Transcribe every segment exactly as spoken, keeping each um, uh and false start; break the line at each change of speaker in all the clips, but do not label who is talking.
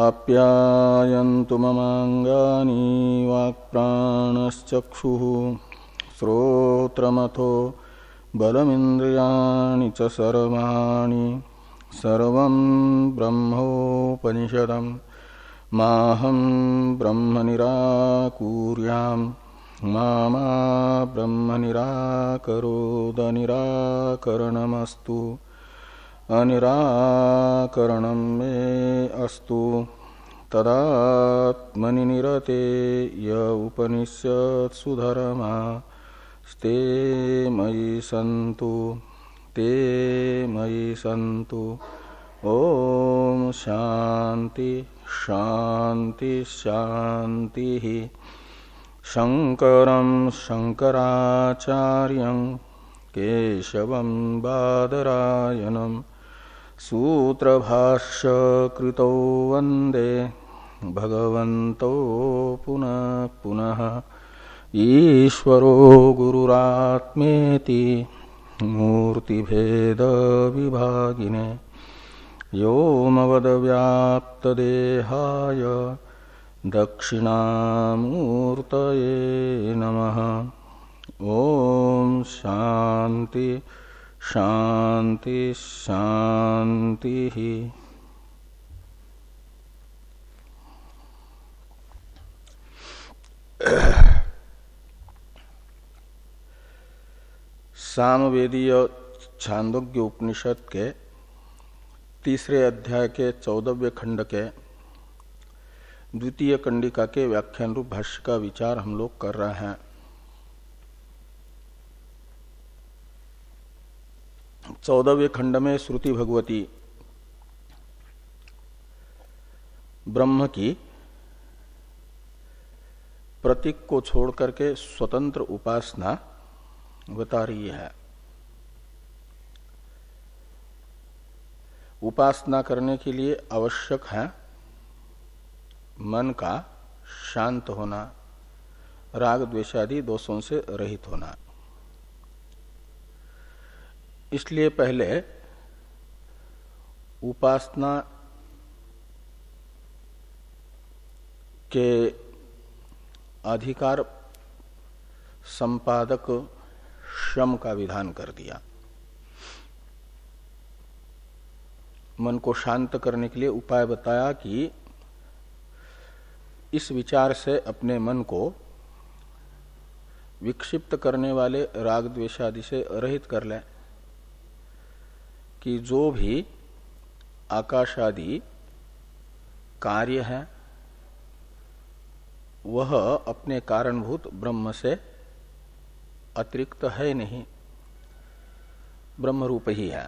आप्यायन्तु ममाङ्गानि वाक्प्राणश्चक्षुः श्रोत्रमथो बलमिन्द्रियाणि च सर्वाणि सर्वं ब्रह्मोपनिषदं माहं ब्रह्म निराकुर्याम् मा मा ब्रह्म निराकरोद निराकरणमस्तु अनिराकरणं मे अस्तु तदात्मनि निरते य उपनिषत्सु धर्मा ते मयि सन्तु ते मयि सन्तु। ओम शांति शांति शांति। शंकरं शंकराचार्यं केशवं बादरायणं सूत्रभाष्य कृतौ वन्दे भगवन्तौ पुनः पुनः। ईश्वरो गुरुरात्मेति मूर्तिभेद विभागिने व्योमवद्व्याप्तदेहाय दक्षिणामूर्तये नमः। ओम शांति शांति शांति। सामवेदीय छांदोग्य उपनिषद के तीसरे अध्याय के चौदहवें खंड के द्वितीय कंडिका के व्याख्यान रूप भाष्य का विचार हम लोग कर रहे हैं। चौदहवें खंड में श्रुति भगवती ब्रह्म की प्रतीक को छोड़ करके स्वतंत्र उपासना बता रही है। उपासना करने के लिए आवश्यक है मन का शांत होना, राग द्वेषादि दोषों से रहित होना। इसलिए पहले उपासना के अधिकार संपादक श्रम का विधान कर दिया। मन को शांत करने के लिए उपाय बताया कि इस विचार से अपने मन को विक्षिप्त करने वाले राग द्वेषादि से रहित कर ले कि जो भी आकाशादि कार्य है वह अपने कारणभूत ब्रह्म से अतिरिक्त है नहीं, ब्रह्म रूप ही है।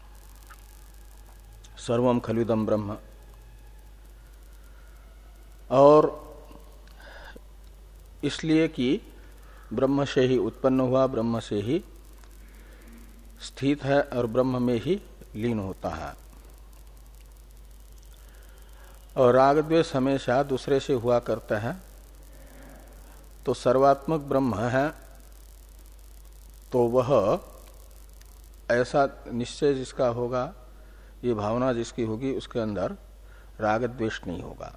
सर्वम खलुदम ब्रह्म। और इसलिए कि ब्रह्म से ही उत्पन्न हुआ, ब्रह्म से ही स्थित है और ब्रह्म में ही लीन होता है। और राग द्वेष हमेशा दूसरे से हुआ करते हैं, तो सर्वात्मक ब्रह्म है तो वह ऐसा निश्चय जिसका होगा, ये भावना जिसकी होगी, उसके अंदर राग द्वेष नहीं होगा।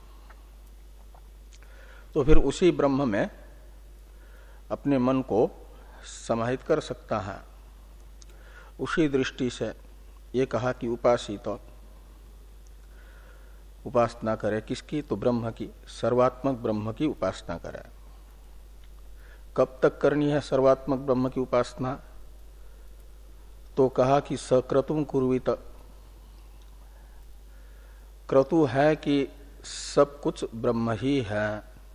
तो फिर उसी ब्रह्म में अपने मन को समाहित कर सकता है। उसी दृष्टि से ये कहा कि उपासित तो उपासना करे। किसकी? तो ब्रह्म की, सर्वात्मक ब्रह्म की उपासना करे। कब तक करनी है सर्वात्मक ब्रह्म की उपासना? तो कहा कि सक्रतुम कुर्वीत। क्रतु है कि सब कुछ ब्रह्म ही है,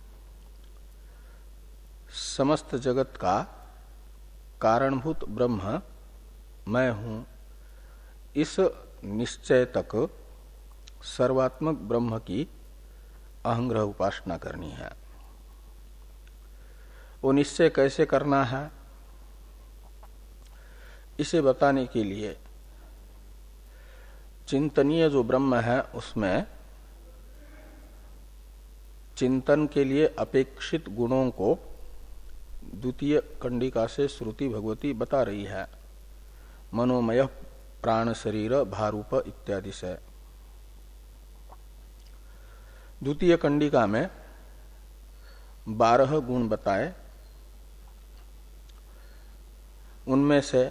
समस्त जगत का कारणभूत ब्रह्म मैं हूं, इस निश्चय तक सर्वात्मक ब्रह्म की अहंग्रह उपासना करनी है। वो निश्चय कैसे करना है इसे बताने के लिए चिंतनीय जो ब्रह्म है उसमें चिंतन के लिए अपेक्षित गुणों को द्वितीय कंडिका से श्रुति भगवती बता रही है। मनोमय प्राण शरीर भारूप इत्यादि से। द्वितीय कंडिका में बारह गुण बताए, उनमें से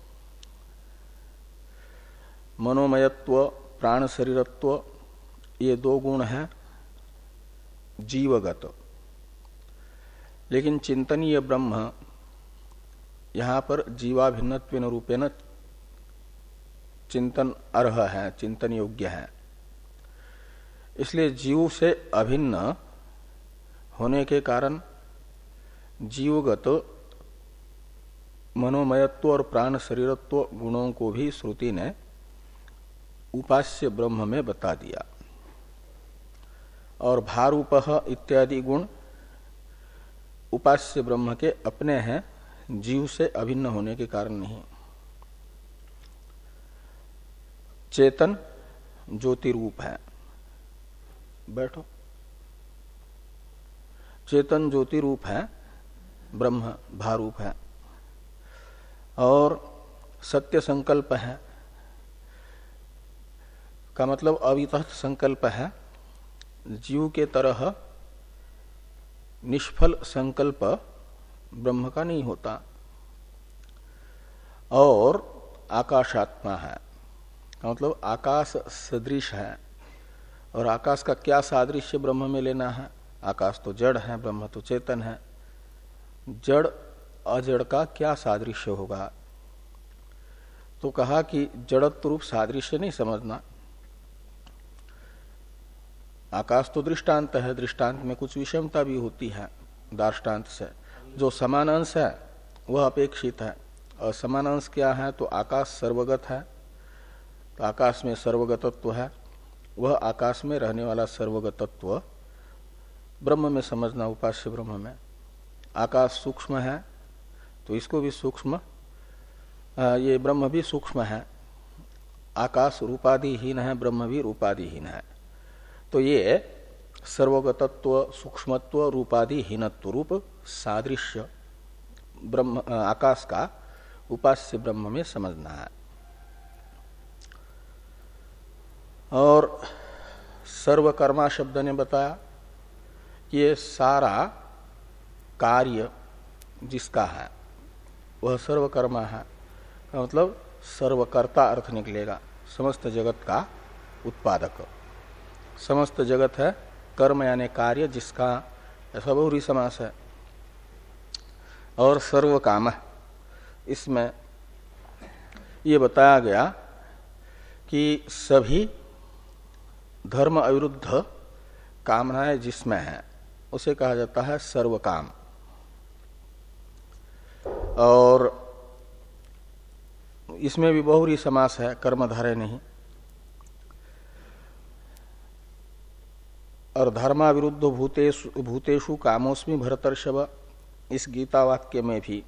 मनोमयत्व, प्राण शरीरत्व, ये दो गुण हैं जीवगत। लेकिन चिंतनीय ब्रह्म यहां पर जीवाभिन्नत्वेन रूपेण चिंतन अर्ह है, चिंतन योग्य है। इसलिए जीव से अभिन्न होने के कारण जीवगत मनोमयत्व और प्राण शरीरत्व गुणों को भी श्रुति ने उपास्य ब्रह्म में बता दिया। और भारूपः इत्यादि गुण उपास्य ब्रह्म के अपने हैं, जीव से अभिन्न होने के कारण नहीं। चेतन ज्योति रूप है, बैठो, चेतन ज्योति रूप है, ब्रह्म भारूप है। और सत्य संकल्प है का मतलब अवितथ संकल्प है। जीव के तरह निष्फल संकल्प ब्रह्म का नहीं होता। और आकाशात्मा है का मतलब आकाश सदृश है। और आकाश का क्या सादृश्य ब्रह्म में लेना है? आकाश तो जड़ है, ब्रह्म तो चेतन है। जड़ अजड़ का क्या सादृश्य होगा? तो कहा कि जड़त्व रूप सादृश्य नहीं समझना। आकाश तो दृष्टांत है, दृष्टांत में कुछ विषमता भी होती है दार्ष्टान्त से। जो समान अंश है वह अपेक्षित है, और समान अंश क्या है? तो आकाश सर्वगत है, तो आकाश में सर्वगतत्व है। वह आकाश में रहने वाला सर्वगतत्व ब्रह्म में समझना, उपास्य ब्रह्म में। आकाश सूक्ष्म है तो इसको भी सूक्ष्म, ये ब्रह्म भी सूक्ष्म है। आकाश रूपादिहीन है, ब्रह्म भी रूपादिहीन है। तो ये सर्वगतत्व, सूक्ष्मत्व, रूपादिहीनत्व रूप सादृश्य ब्रह्म आकाश का उपास्य ब्रह्म में समझना है। और सर्वकर्मा शब्द ने बताया कि ये सारा कार्य जिसका है वह सर्वकर्मा है, मतलब सर्वकर्ता अर्थ निकलेगा, समस्त जगत का उत्पादक। समस्त जगत है कर्म यानी कार्य जिसका, ऐसा बहुरी समास है। और सर्वकाम, इसमें ये बताया गया कि सभी धर्म अविरुद्ध कामनाएं जिसमें है उसे कहा जाता है सर्वकाम। और इसमें भी बहुरी समास है, कर्मधारय नहीं। और धर्माविरुद्ध भूतेषु भूतेषु कामोस्मि भरतर्षभ, इस गीता वाक्य में भी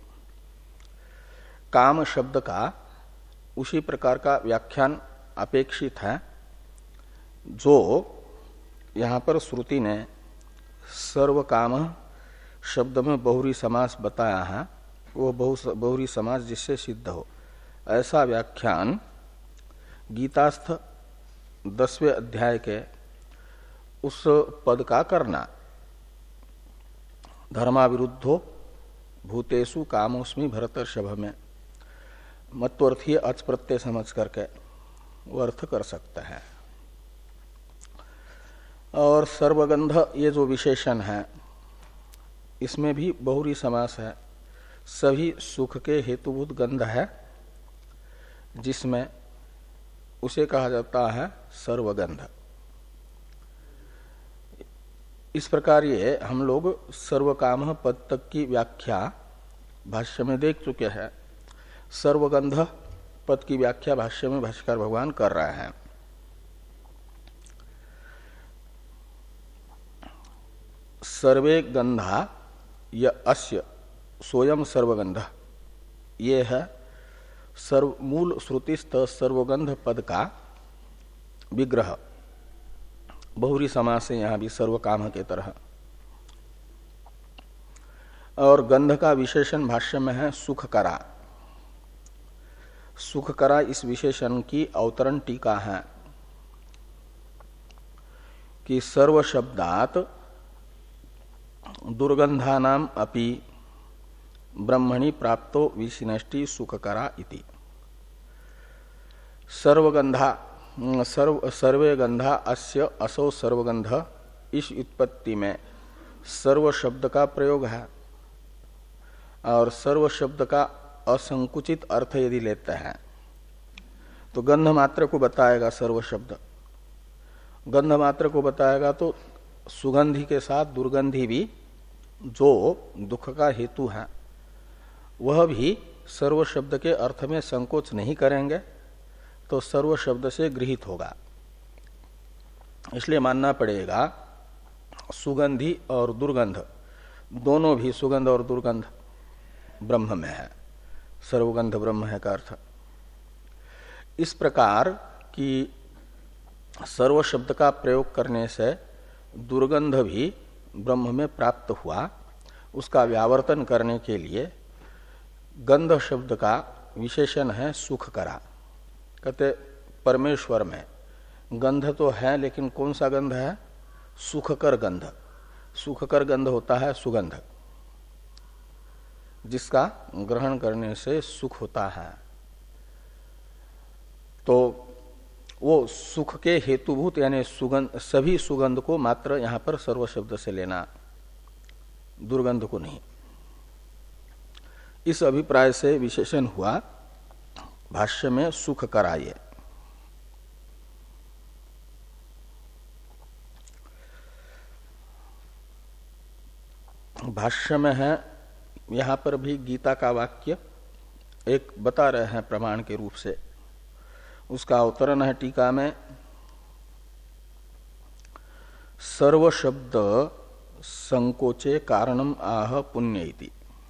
काम शब्द का उसी प्रकार का व्याख्यान अपेक्षित है जो यहाँ पर श्रुति ने सर्वकाम शब्द में बहुरी समास बताया है। वो बहु बहुरी समास जिससे सिद्ध हो, ऐसा व्याख्यान गीतास्थ दसवें अध्याय के उस पद का करना। धर्माविरुद्धो भूतेषु कामोस्मि भरतर्षभ में मत्वर्थीय अच प्रत्यय समझ करके वो अर्थ कर सकता है। और सर्वगंध ये जो विशेषण है इसमें भी बहुरी समास है। सभी सुख के हेतुभूत गंध है जिसमें उसे कहा जाता है सर्वगंध। इस प्रकार ये हम लोग सर्वकाम पद तक की व्याख्या भाष्य में देख चुके हैं। सर्वगंध पद की व्याख्या भाष्य में भाष्यकार भगवान कर रहे हैं। सर्वे गंधा य अस्य सोयम सर्वगंध, ये है सर्व मूल श्रुतिस्थ सर्वगंध पद का विग्रह। बहुरी समास है यहां भी सर्वकाम के तरह। और गंध का विशेषण भाष्य में है सुखकरा। सुखकरा इस विशेषण की अवतरण टीका है। कि सर्व शब्दात दुर्गंधानाम अपि ब्रह्मणि प्राप्तो विशिनष्टि सुखकरा इति। सर्वगंधा सर्व सर्वे गंधा अस्य असौ सर्वगंध, इस उत्पत्ति में सर्व शब्द का प्रयोग है। और सर्व शब्द का असंकुचित अर्थ यदि लेते हैं तो गंध मात्र को बताएगा सर्व शब्द। गंध मात्र को बताएगा तो सुगंधी के साथ दुर्गंधी भी जो दुख का हेतु है वह भी सर्व शब्द के अर्थ में संकोच नहीं करेंगे, तो सर्व शब्द से गृहीत होगा। इसलिए मानना पड़ेगा सुगंधी और दुर्गंध दोनों भी, सुगंध और दुर्गंध ब्रह्म में है, सर्वगंध ब्रह्म है का अर्थ। इस प्रकार की सर्व शब्द का प्रयोग करने से दुर्गंध भी ब्रह्म में प्राप्त हुआ, उसका व्यावर्तन करने के लिए गंध शब्द का विशेषण है सुखकरा। कहते परमेश्वर में गंध तो है, लेकिन कौन सा गंध है? सुखकर गंध। सुखकर गंध होता है सुगंध, जिसका ग्रहण करने से सुख होता है। तो वो सुख के हेतुभूत यानी सुगंध, सभी सुगंध को मात्र यहां पर सर्व शब्द से लेना, दुर्गंध को नहीं। इस अभिप्राय से विशेषण हुआ भाष्य में सुख कराये। भाष्य में है, यहां पर भी गीता का वाक्य एक बता रहे हैं प्रमाण के रूप से। उसका अवतरण है टीका में, सर्व शब्द संकोचे कारणम आह पुण्य इति।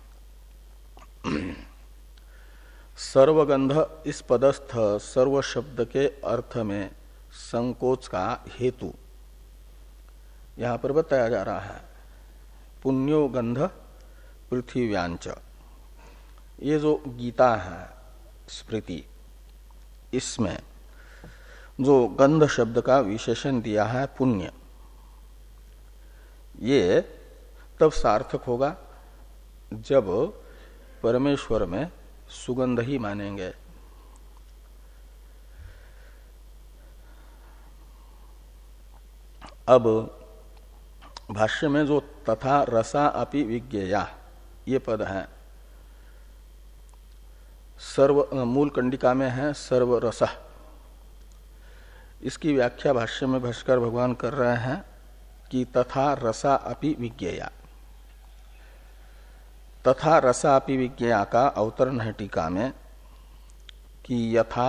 सर्वगंध इस पदस्थ सर्व शब्द के अर्थ में संकोच का हेतु यहां पर बताया जा रहा है। पुण्यो गंध पृथ्व्यांच, ये जो गीता है स्मृति, इसमें जो गंध शब्द का विशेषण दिया है पुण्य, ये तब सार्थक होगा जब परमेश्वर में सुगंध ही मानेंगे। अब भाष्य में जो तथा रसा अपि विज्ञेया ये पद है, सर्व मूल कंडिका में है सर्व रस। इसकी व्याख्या भाष्य में भाष्कर भगवान कर रहे हैं कि तथा रसा अपि विज्ञेया। तथा रसा अपि विज्ञेया का अवतरण है टीका में कि यथा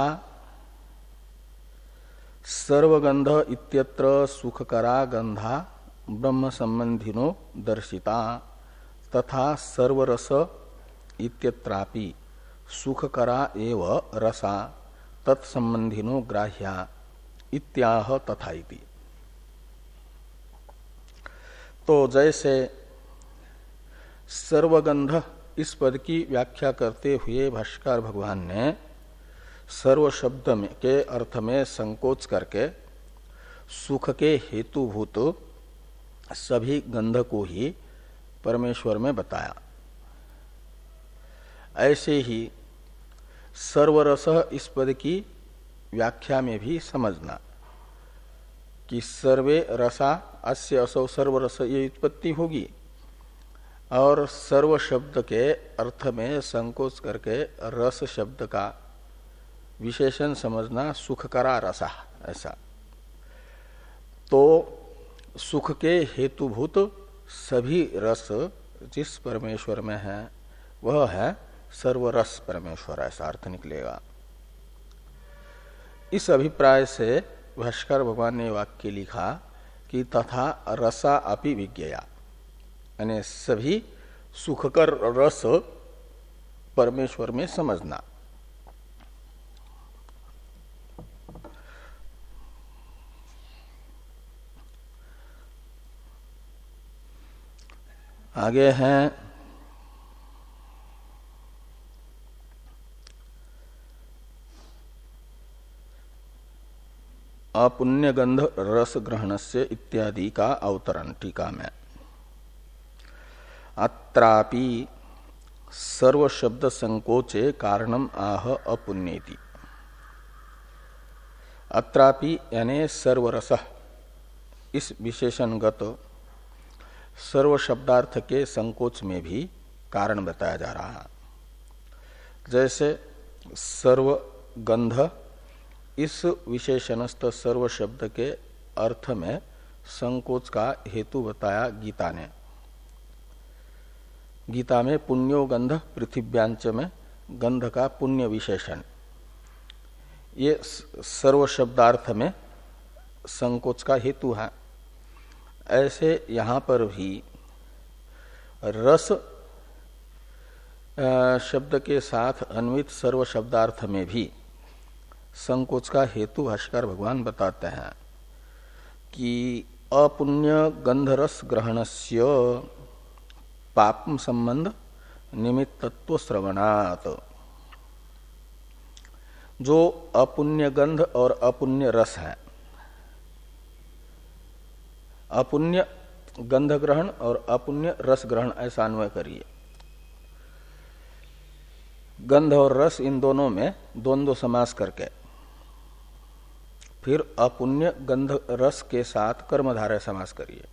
सर्वगंध इत्यत्र सुखकरा गंधा ब्रह्म संबंधिनो दर्शिता तथा सर्वरस इत्यत्रापि सुखकरा एव रसा तत्संबंधिनो ग्राह्या इत्याह तथा इति। तो जैसे सर्वगंध इस पद की व्याख्या करते हुए भाष्यकार भगवान ने सर्व शब्द में के अर्थ में संकोच करके सुख के हेतुभूत सभी गंध को ही परमेश्वर में बताया, ऐसे ही सर्वरस इस पद की व्याख्या में भी समझना कि सर्वे रसा अस्य असौ सर्वरस ये उत्पत्ति होगी, और सर्व शब्द के अर्थ में संकोच करके रस शब्द का विशेषण समझना सुखकरा रसा, ऐसा। तो सुख के हेतुभूत सभी रस जिस परमेश्वर में है वह है सर्वरस परमेश्वर, ऐसा अर्थ निकलेगा। इस अभिप्राय से भाष्कर भगवान ने वाक्य लिखा कि तथा रसा अपि विज्ञेया, यानी सभी सुखकर रस परमेश्वर में समझना। आगे हैं अपुण्य गंध रस ग्रहणस्य इत्यादि का अवतरण टीका में। अत्रापि सर्व शब्द संकोचे कारणम आह अपुण्येति। अत्रापि यानी सर्वरस, इस विशेषणगत सर्व शब्दार्थ के संकोच में भी कारण बताया जा रहा है। जैसे सर्व गंध इस विशेषणस्थ सर्व शब्द के अर्थ में संकोच का हेतु बताया गीता ने। गीता में पुण्यो गंध पृथिव्यांच में गंध का पुण्य विशेषण, ये सर्व शब्दार्थ में संकोच का हेतु है। ऐसे यहां पर भी रस शब्द के साथ अन्वित सर्व शब्दार्थ में भी संकोच का हेतु भाष्यकार भगवान बताते हैं कि अपुण्य गंधरस ग्रहणस्य पापम संबंध निमित्तत्व श्रवणात्। जो अपुण्य गंध और अपुण्य रस है, अपुण्य गंध ग्रहण और अपुण्य रस ग्रहण ऐसा अन्वय करिए। गंध और रस इन दोनों में द्वंद्व समास करके फिर अपुण्य गंध रस के साथ कर्मधारय समास करिए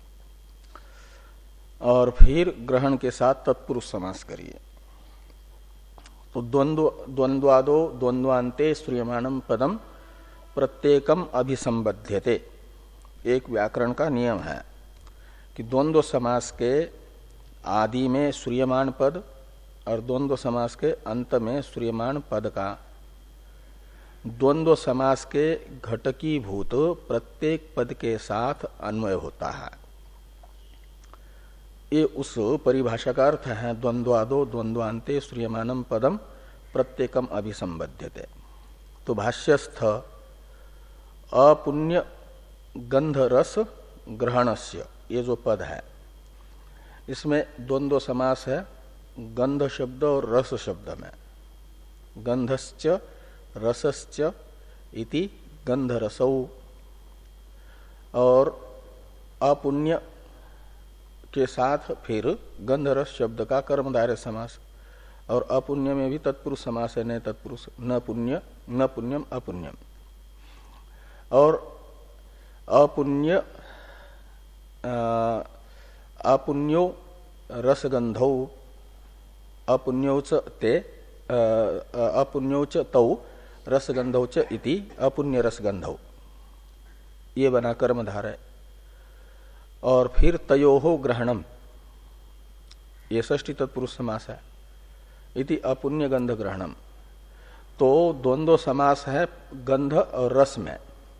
और फिर ग्रहण के साथ तत्पुरुष समास करिए। तो द्वंद्व द्वंद्वादो द्वंद्वान्ते श्रूयमाणम पदम प्रत्येकम अभिसंबध्यते, एक व्याकरण का नियम है कि द्वंद्व समास के आदि में श्रूयमाण पद और द्वंद्व समास के अंत में श्रूयमाण पद का द्वंद्व समास के घटकीभूत प्रत्येक पद के साथ अन्वय होता है। ये उस परिभाषा का अर्थ है द्वंद्वादो द्वंद्वान्ते श्रूयमाणम पदम प्रत्येकम अभिसंबध्यते। तो भाष्यस्थ अपुण्य गंध रस ग्रहणस्य, ये जो पद है इसमें द्वंद्व समास है गंध शब्द और रस शब्द में। गंधश्च रसश्च इति गंधरसौ, और अपुण्य के साथ फिर गंधरस शब्द का कर्मधारय समास, और अपुण्य में भी तत्पुरुष समास है, न तत्पुरुष, न पुण्य न पुण्यम अपुण्यम। और अपुण्य अपुण्यो रसगंधौ अपुण्योच ते अपुण्योच तौ रसगंधौच इति अपुण्य रसगंधौ, ये बना कर्मधारय। और फिर तयोहो ग्रहणम, ये षष्ठी तत्पुरुष समास है, इति अपुण्य गंध ग्रहणम। तो द्वंद्व समास है गंध और रस में,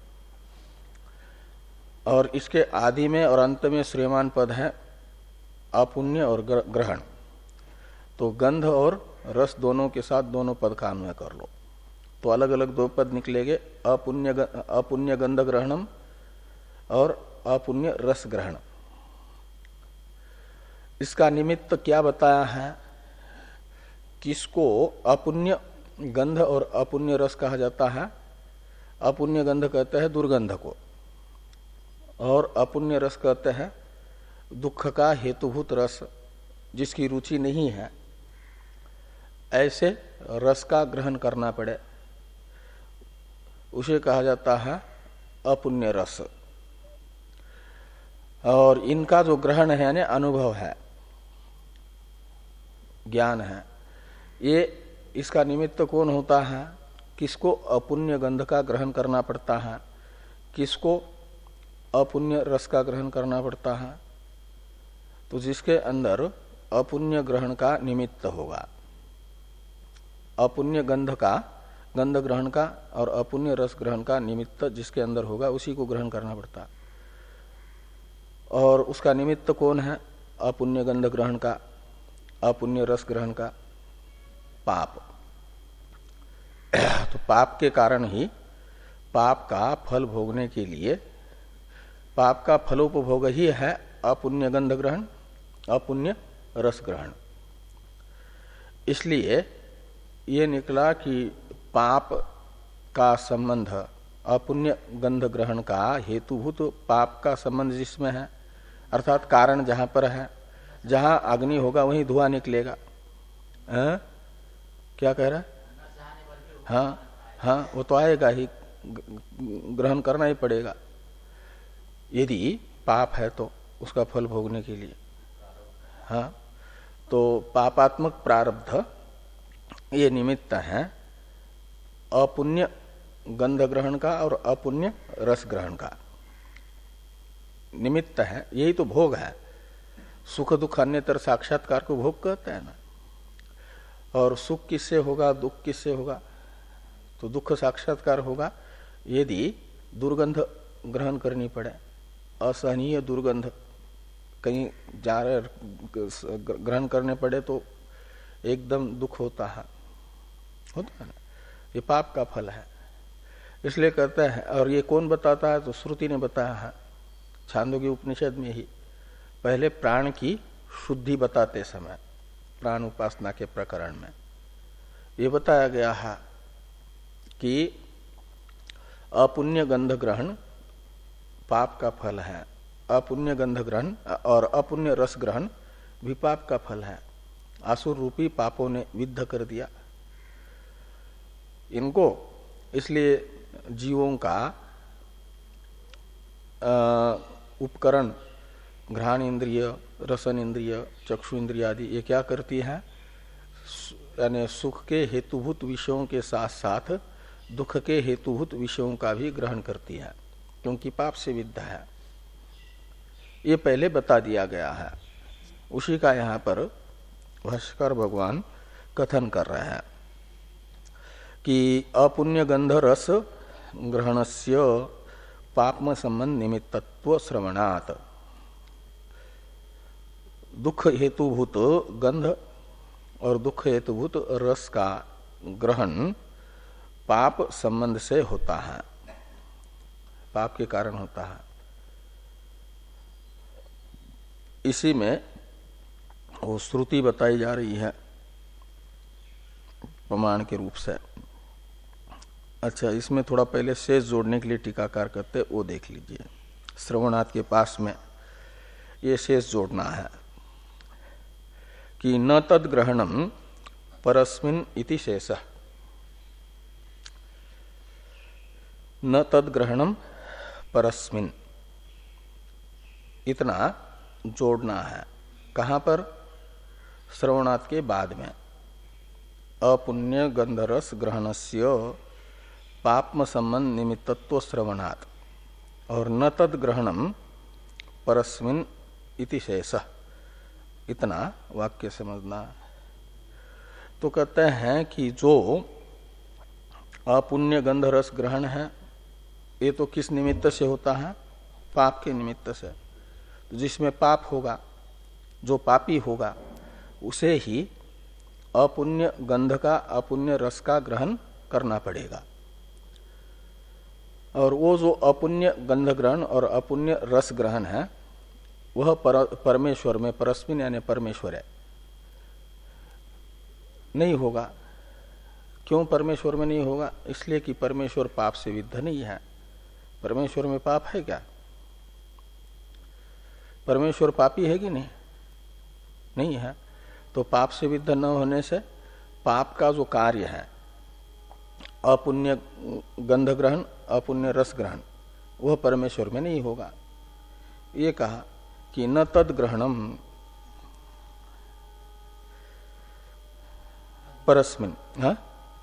और इसके आदि में और अंत में श्रेयमान पद है अपुण्य और ग्रहण। तो गंध और रस दोनों के साथ दोनों पद का अन्वय कर लो तो अलग अलग दो पद निकलेंगे, अपुण्य अपुण्य गंध ग्रहणम और अपुण्य रस ग्रहण। इसका निमित्त क्या बताया है? किसको अपुण्य गंध और अपुण्य रस कहा जाता है? अपुण्य गंध कहते हैं दुर्गंध को, और अपुण्य रस कहते हैं दुख का हेतुभूत रस, जिसकी रुचि नहीं है ऐसे रस का ग्रहण करना पड़े, उसे कहा जाता है अपुण्य रस। और इनका जो ग्रहण है यानी अनुभव है, ज्ञान है, ये इसका निमित्त कौन होता है? किसको अपुण्य गंध का ग्रहण करना पड़ता है, किसको अपुण्य रस का ग्रहण करना पड़ता है? तो जिसके अंदर अपुण्य ग्रहण का निमित्त होगा, अपुण्य गंध का गंध ग्रहण का और अपुण्य रस ग्रहण का निमित्त जिसके अंदर होगा उसी को ग्रहण करना पड़ता है। और उसका निमित्त कौन है? अपुण्य गंध ग्रहण का, अपुण्य रस ग्रहण का पाप। तो पाप के कारण ही पाप का फल भोगने के लिए, पाप का फलोपभोग ही है अपुण्य गंध ग्रहण, अपुण्य रस ग्रहण। इसलिए ये निकला कि पाप का संबंध अपुण्य गंध ग्रहण का हेतुभूत पाप का संबंध जिसमें है, अर्थात कारण जहां पर है, जहां अग्नि होगा वहीं धुआं निकलेगा। है? क्या कह रहा है? हाँ हाँ, वो तो आएगा ही, ग्रहण करना ही पड़ेगा यदि पाप है तो उसका फल भोगने के लिए। हाँ, तो पापात्मक प्रारब्ध ये निमित्त है अपुण्य गंध ग्रहण का और अपुण्य रस ग्रहण का निमित्त है, यही तो भोग है। सुख दुख अन्यतर साक्षात्कार को भोग कहते हैं ना। और सुख किससे होगा, दुख किससे होगा? तो दुख साक्षात्कार होगा यदि दुर्गंध ग्रहण करनी पड़े, असहनीय दुर्गंध कहीं जा रहे ग्रहण करने पड़े तो एकदम दुख होता है, होता है ना। ये पाप का फल है, इसलिए कहता है। और ये कौन बताता है? तो श्रुति ने बताया है छांदोग्य उपनिषद में ही। पहले प्राण की शुद्धि बताते समय, प्राण उपासना के प्रकरण में ये बताया गया है कि अपुण्य गंध ग्रहण पाप का फल है, अपुण्य गंध ग्रहण और अपुण्य रस ग्रहण भी पाप का फल है। आसुर रूपी पापों ने विद्ध कर दिया इनको। इसलिए जीवों का उपकरण घ्राण इंद्रिय, रसन इंद्रिय, चक्षु इंद्रिय आदि ये क्या करती है? यानी सुख के हेतुभूत विषयों के साथ साथ दुख के हेतुभूत विषयों का भी ग्रहण करती है, क्योंकि पाप से विद्ध है। ये पहले बता दिया गया है, उसी का यहाँ पर भाष्यकार भगवान कथन कर रहे हैं कि अपुण्य गंध रस ग्रहणस्य पापम संबंध निमित्तत्व श्रवणात्। दुख हेतुभूत गंध और दुख हेतुभूत रस का ग्रहण पाप संबंध से होता है, पाप के कारण होता है। इसी में वो श्रुति बताई जा रही है प्रमाण के रूप से। अच्छा, इसमें थोड़ा पहले शेष जोड़ने के लिए टीकाकार करते, वो देख लीजिए। श्रवणात् के पास में ये शेष जोड़ना है कि न तद ग्रहणम परस्मिन इति शेषः, न तद ग्रहणम परस्मिन, इतना जोड़ना है। कहां पर? श्रवणात् के बाद में। अपुण्य गंधरस ग्रहणस्य पापम संबंध निमित्तत्व श्रवणात्, और न तद ग्रहणम परस्मिन इति शेषः, इतना वाक्य समझना। तो कहते हैं कि जो अपुण्य गंध रस ग्रहण है ये तो किस निमित्त से होता है? पाप के निमित्त से। तो जिसमें पाप होगा, जो पापी होगा, उसे ही अपुण्य गंध का, अपुण्य रस का ग्रहण करना पड़ेगा। और वो जो अपुण्य गंध ग्रहण और अपुण्य रस ग्रहण है वह पर, परमेश्वर में, परस्मिन यानी परमेश्वर है, नहीं होगा। क्यों परमेश्वर में नहीं होगा? इसलिए कि परमेश्वर पाप से विद्ध नहीं है। परमेश्वर में पाप है क्या? परमेश्वर पापी है कि नहीं? नहीं है। तो पाप से विद्ध न होने से पाप का जो कार्य है, अपुण्य गंध ग्रहण, अपुण्य रस ग्रहण, वह परमेश्वर में नहीं होगा। ये कहा कि न तद ग्रहणम परस्मिन, हाँ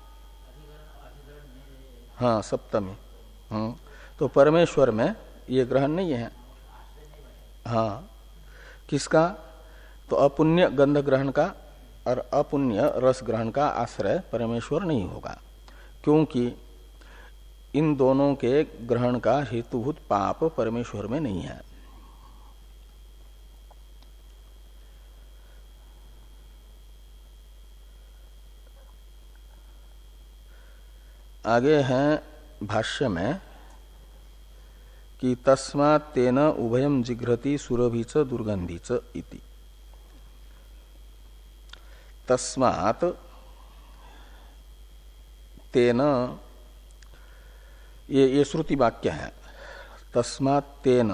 हाँ सप्तमी, हाँ तो परमेश्वर में ये ग्रहण नहीं है। हाँ, किसका? तो अपुण्य गंध ग्रहण का और अपुण्य रस ग्रहण का आश्रय परमेश्वर नहीं होगा, क्योंकि इन दोनों के ग्रहण का हेतुभूत पाप परमेश्वर में नहीं है। आगे हैं भाष्य में कि तस्मात् तेन उभयम जिघ्रति सुरभि च दुर्गंधि च इति। तस्मात् तेन ये ये श्रुति वाक्य है। तस्मात् तेन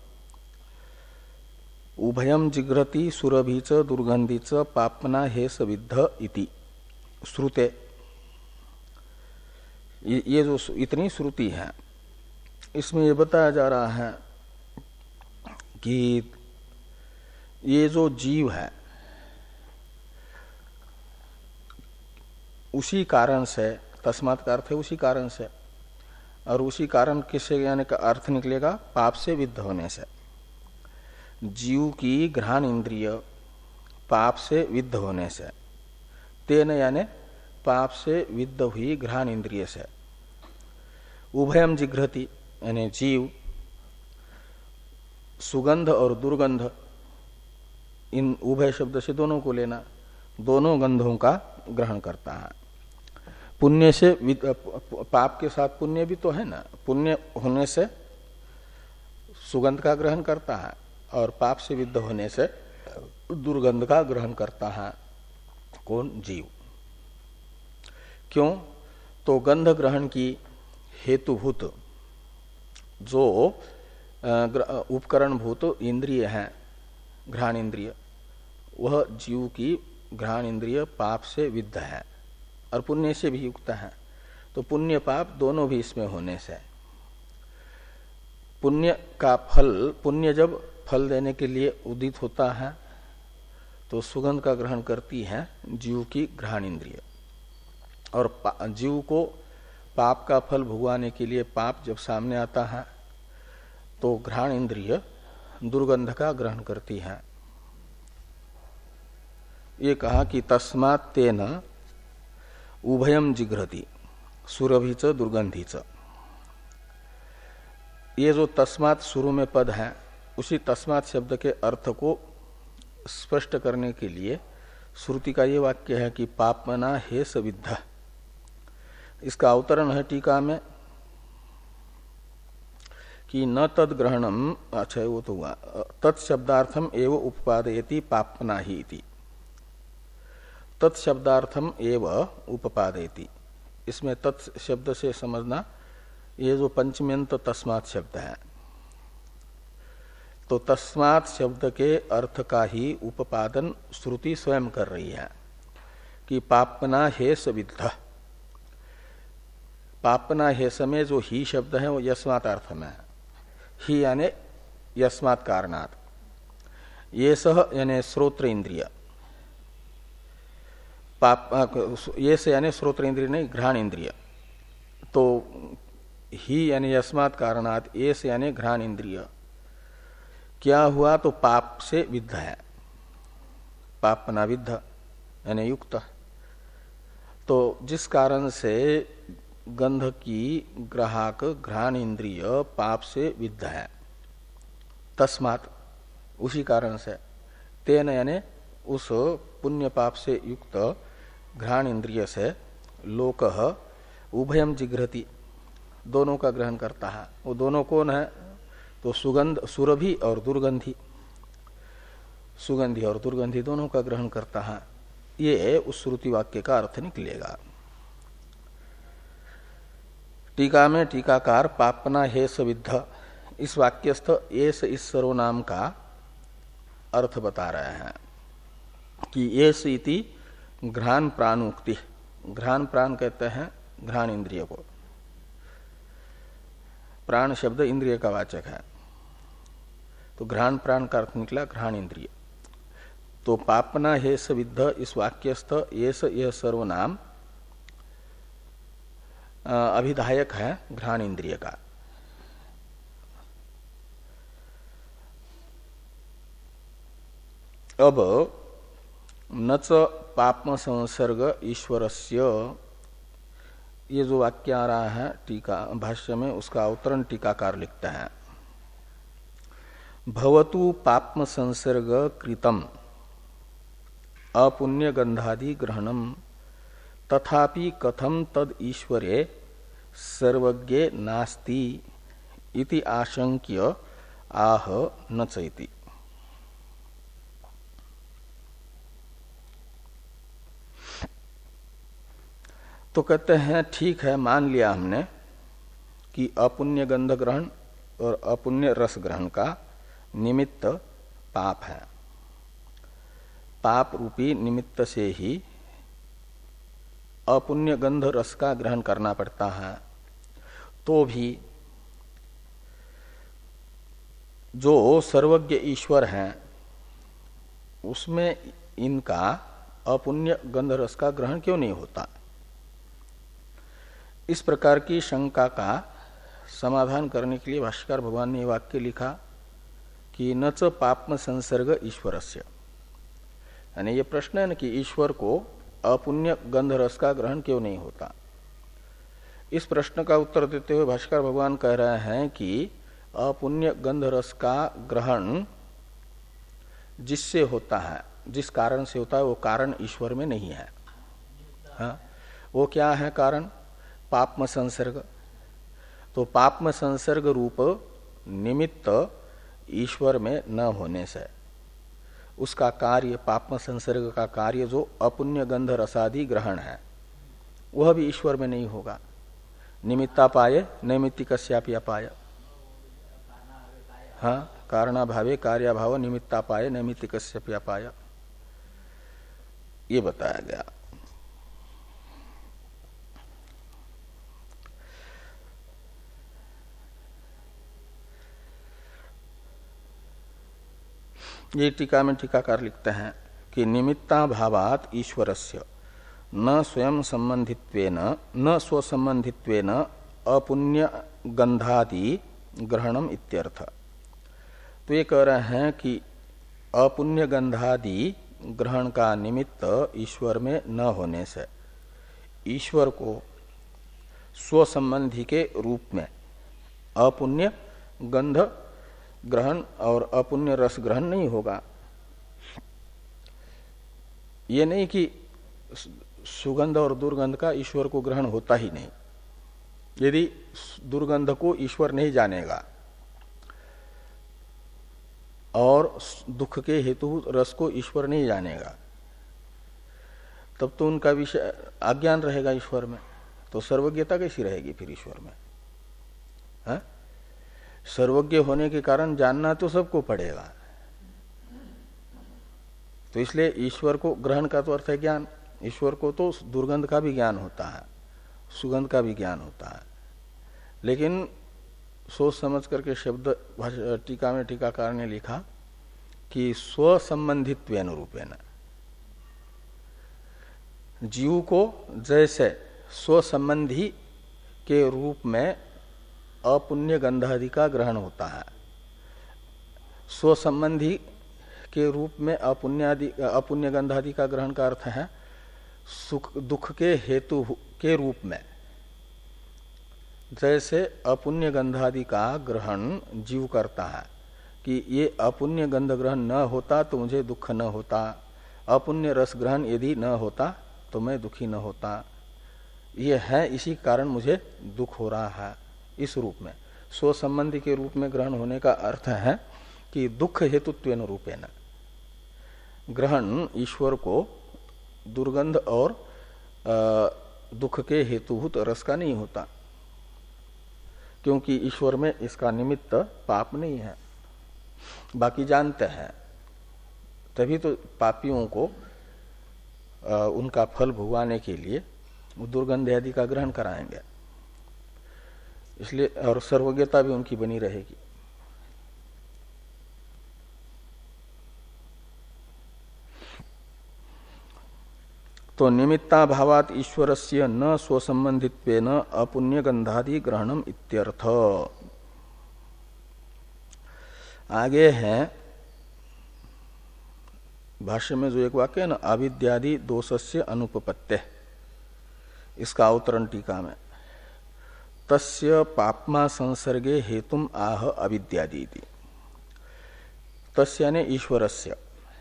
उभयम जिघ्रति सुरभि च दुर्गंधि च पापना हे सविद्ध इति श्रुते। ये, ये जो इतनी श्रुति है इसमें ये बताया जा रहा है कि ये जो जीव है उसी कारण से, तस्मात् का अर्थ है उसी कारण से, और उसी कारण किससे यानी का अर्थ निकलेगा पाप से विद्ध होने से। जीव की घ्राण इंद्रिय पाप से विद्ध होने से, तेन यानी पाप से विद्ध हुई घ्राण इंद्रिय से, उभयम जिघ्रति यानी जीव सुगंध और दुर्गंध, इन उभय शब्द से दोनों को लेना, दोनों गंधों का ग्रहण करता है। पुण्य से, पाप के साथ पुण्य भी तो है ना, पुण्य होने से सुगंध का ग्रहण करता है और पाप से विद्ध होने से दुर्गंध का ग्रहण करता है। कौन? जीव। क्यों? तो गंध ग्रहण की हेतुभूत जो उपकरण भूत इंद्रिय है, घ्राण इंद्रिय, वह जीव की घ्राण इंद्रिय पाप से विद्ध है और पुण्य से भी युक्त है। तो पुण्य पाप दोनों भी इसमें होने से पुण्य का फल, पुण्य जब फल देने के लिए उदित होता है तो सुगंध का ग्रहण करती है जीव की घ्राण इंद्रिय, और जीव को पाप का फल भुगवाने के लिए पाप जब सामने आता है तो घ्राण इंद्रिय दुर्गंध का ग्रहण करती है। ये कहा कि तस्मात् तेन उभयम जिघ्रति सुरभि च दुर्गंधि च। ये जो तस्मात् शुरू में पद है उसी तस्मात् शब्द के अर्थ को स्पष्ट करने के लिए श्रुति का ये वाक्य है कि पापमना हे सविद्ध। इसका अवतरण है टीका में कि न तद ग्रहणम, अच्छा वो तो हुआ, तत्शब्दार्थम एव उपपादयति पापना ही इति, तत्शब्दार्थम एव उपपादयति। इसमें तत् शब्द से समझना ये जो पंचम्यंत तस्मात् शब्द है, तो तस्मात् शब्द के अर्थ का ही उपादन श्रुति स्वयं कर रही है कि पापना हे सविद्ध। पापना हे समय जो ही शब्द है वो यस्मात् अर्थ में है, ही यानी यस्मात् कारणात्, ये सह यानी श्रोत्र इंद्रिय, पाप ये से यानी श्रोत्र इंद्रिय नहीं घ्राण इंद्रिय, तो ही यानी यस्मात् कारणात्, ये से यानी घ्राण इंद्रिय क्या हुआ तो पाप से विद्ध है, पापना विद्ध यानी युक्त। तो जिस कारण से गंध की ग्राहक घ्राण इंद्रिय पाप से विद्ध है, तस्मात् उसी कारण से, तेन यानी उस पुण्य पाप से युक्त घ्राण इंद्रिय से लोकः उभयम जिघ्रति, दोनों का ग्रहण करता है। वो दोनों कौन है? तो सुगंध, सुरभि और दुर्गंधि, सुगंधी और दुर्गंधी दोनों का ग्रहण करता है। ये उस श्रुति वाक्य का अर्थ निकलेगा। टीका में टीकाकार पापना हे सविद्ध इस वाक्यस्थ एस इस सर्वनाम का अर्थ बता रहे हैं कि एस इति घ्राण प्राणोक्ति, घ्राण प्राण कहते हैं घ्राण इंद्रिय को, प्राण शब्द इंद्रिय का वाचक है, तो घ्राण प्राण का अर्थ निकला घ्राण इंद्रिय। तो पापना हे सविद्ध इस वाक्यस्थ एस यह सर्वनाम अभिधायक है घ्राण इंद्रिय का। अब न च पापम संसर्ग ईश्वरस्य, ये जो वाक्य आ रहा है टीका भाष्य में, उसका अवतरण टीकाकार लिखता है भवतु पापम संसर्ग कृतम अपुण्य गंधादि ग्रहणम तथापि कथम तद ईश्वरे सर्वज्ञे नास्ति इति आशंक्य आह न चैति। तो कहते हैं ठीक है, मान लिया हमने कि अपुण्य गंध ग्रहण और अपुण्य रस ग्रहण का निमित्त पाप है। पाप रूपी निमित्त से ही अपुण्य गंध रस का ग्रहण करना पड़ता है। तो भी जो सर्वज्ञ ईश्वर हैं उसमें इनका अपुण्य गंध रस का ग्रहण क्यों नहीं होता? इस प्रकार की शंका का समाधान करने के लिए भाष्यकार भगवान ने वाक्य लिखा कि न च पाप्म संसर्ग ईश्वरस्य। यानी ये प्रश्न है न कि ईश्वर को अपुण्य गंध रस का ग्रहण क्यों नहीं होता। इस प्रश्न का उत्तर देते हुए भाष्यकार भगवान कह रहे हैं कि अपुण्य गंध रस का ग्रहण जिससे होता है, जिस कारण से होता है, वो कारण ईश्वर में नहीं है। हाँ, वो क्या है कारण? पापम संसर्ग। तो पापम संसर्ग रूप निमित्त ईश्वर में न होने से उसका कार्य, पापम संसर्ग का कार्य जो अपुण्य गंध रसादि ग्रहण है, वह भी ईश्वर में नहीं होगा। निमित्तापाय नैमित्तिकस्यापि अपाय। हाँ, कारणाभावे कार्याभाव निमित्तापाय नैमित्तिकस्यापि अपाय, ये बताया गया। ये टीका में टीकाकार लिखते हैं कि निमित्ताभावात ईश्वरस्य न स्वयं संबंधित्वेन न स्वसंबंधित्वेन अपुण्य गंधादि ग्रहणम इत्यर्थ। तो ये कह रहे हैं कि अपुण्य गंधादि ग्रहण का निमित्त ईश्वर में न होने से ईश्वर को स्वसंबंधी के रूप में अपुण्य गंध ग्रहण और अपुण्य रस ग्रहण नहीं होगा। ये नहीं कि सुगंध और दुर्गंध का ईश्वर को ग्रहण होता ही नहीं। यदि दुर्गंध को ईश्वर नहीं जानेगा और दुख के हेतु रस को ईश्वर नहीं जानेगा, तब तो उनका विषय अज्ञान रहेगा ईश्वर में। तो सर्वज्ञता कैसी रहेगी फिर ईश्वर में? है? सर्वज्ञ होने के कारण जानना तो सबको पड़ेगा। तो इसलिए ईश्वर को ग्रहण का तो अर्थ है ज्ञान। ईश्वर को तो दुर्गंध का भी ज्ञान होता है, सुगंध का भी ज्ञान होता है, लेकिन सोच समझ करके शब्द टीका में टीकाकार ने लिखा कि स्वसंबंधित्वेन रूपेण, जीव को जैसे स्वसंबंधी के रूप में अपुण्य गंधादि का ग्रहण होता है, स्वसंबंधी के रूप में अपुण्यादि अपुण्य गंधादि का ग्रहण का अर्थ है सुख दुख के हेतु के रूप में जैसे अपुण्य गंधादि का ग्रहण जीव करता है कि ये अपुण्य गंध ग्रहण न होता तो मुझे दुख न होता, अपुण्य रस ग्रहण यदि न होता तो मैं दुखी न होता, ये है इसी कारण मुझे दुख हो रहा है। इस रूप में स्व संबंधी के रूप में ग्रहण होने का अर्थ है कि दुख हेतुत्वेन रूपेण ग्रहण ईश्वर को दुर्गंध और दुख के हेतुभूत रस का नहीं होता, क्योंकि ईश्वर में इसका निमित्त पाप नहीं है। बाकी जानते हैं, तभी तो पापियों को आ, उनका फल भुगवाने के लिए दुर्गंध आदि का ग्रहण कराएंगे, इसलिए और सर्वज्ञता भी उनकी बनी रहेगी। तो निमित्ताभावात ईश्वरस्य न स्वसंबंधित्वेन अपुण्य गंधादि ग्रहणम इत्यर्थ। आगे है भाष्य में जो एक वाक्य है ना, अविद्यादि दोषस्य अनुपपत्ते, इसका अवतरण टीका में तस्य पापमा संसर्गे हेतुम आह अविद्यादि। तस्य ने ईश्वरस्य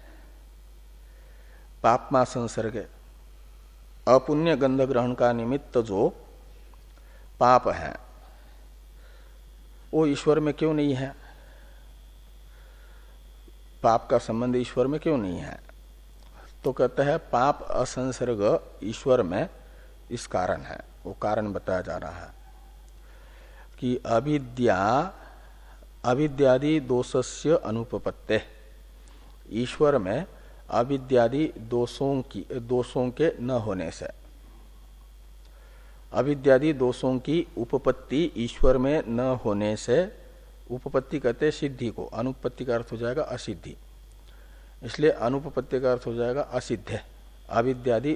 पापमा संसर्गे अपुण्य गंध ग्रहण का निमित्त जो पाप है वो ईश्वर में क्यों नहीं है? पाप का संबंध ईश्वर में क्यों नहीं है? तो कहते हैं पाप असंसर्ग ईश्वर में इस कारण है, वो कारण बताया जा रहा है कि अविद्या अविद्यादि दोषस्य अनुपपत्ते, ईश्वर में अविद्यादि दोषों की दोषों के न होने से, अविद्यादि दोषों की उपपत्ति ईश्वर में न होने से, उपपत्ति कहते सिद्धि को, अनुपपत्ति का अर्थ हो जाएगा असिद्धि, इसलिए अनुपपत्ति का अर्थ हो जाएगा असिद्ध। अविद्यादि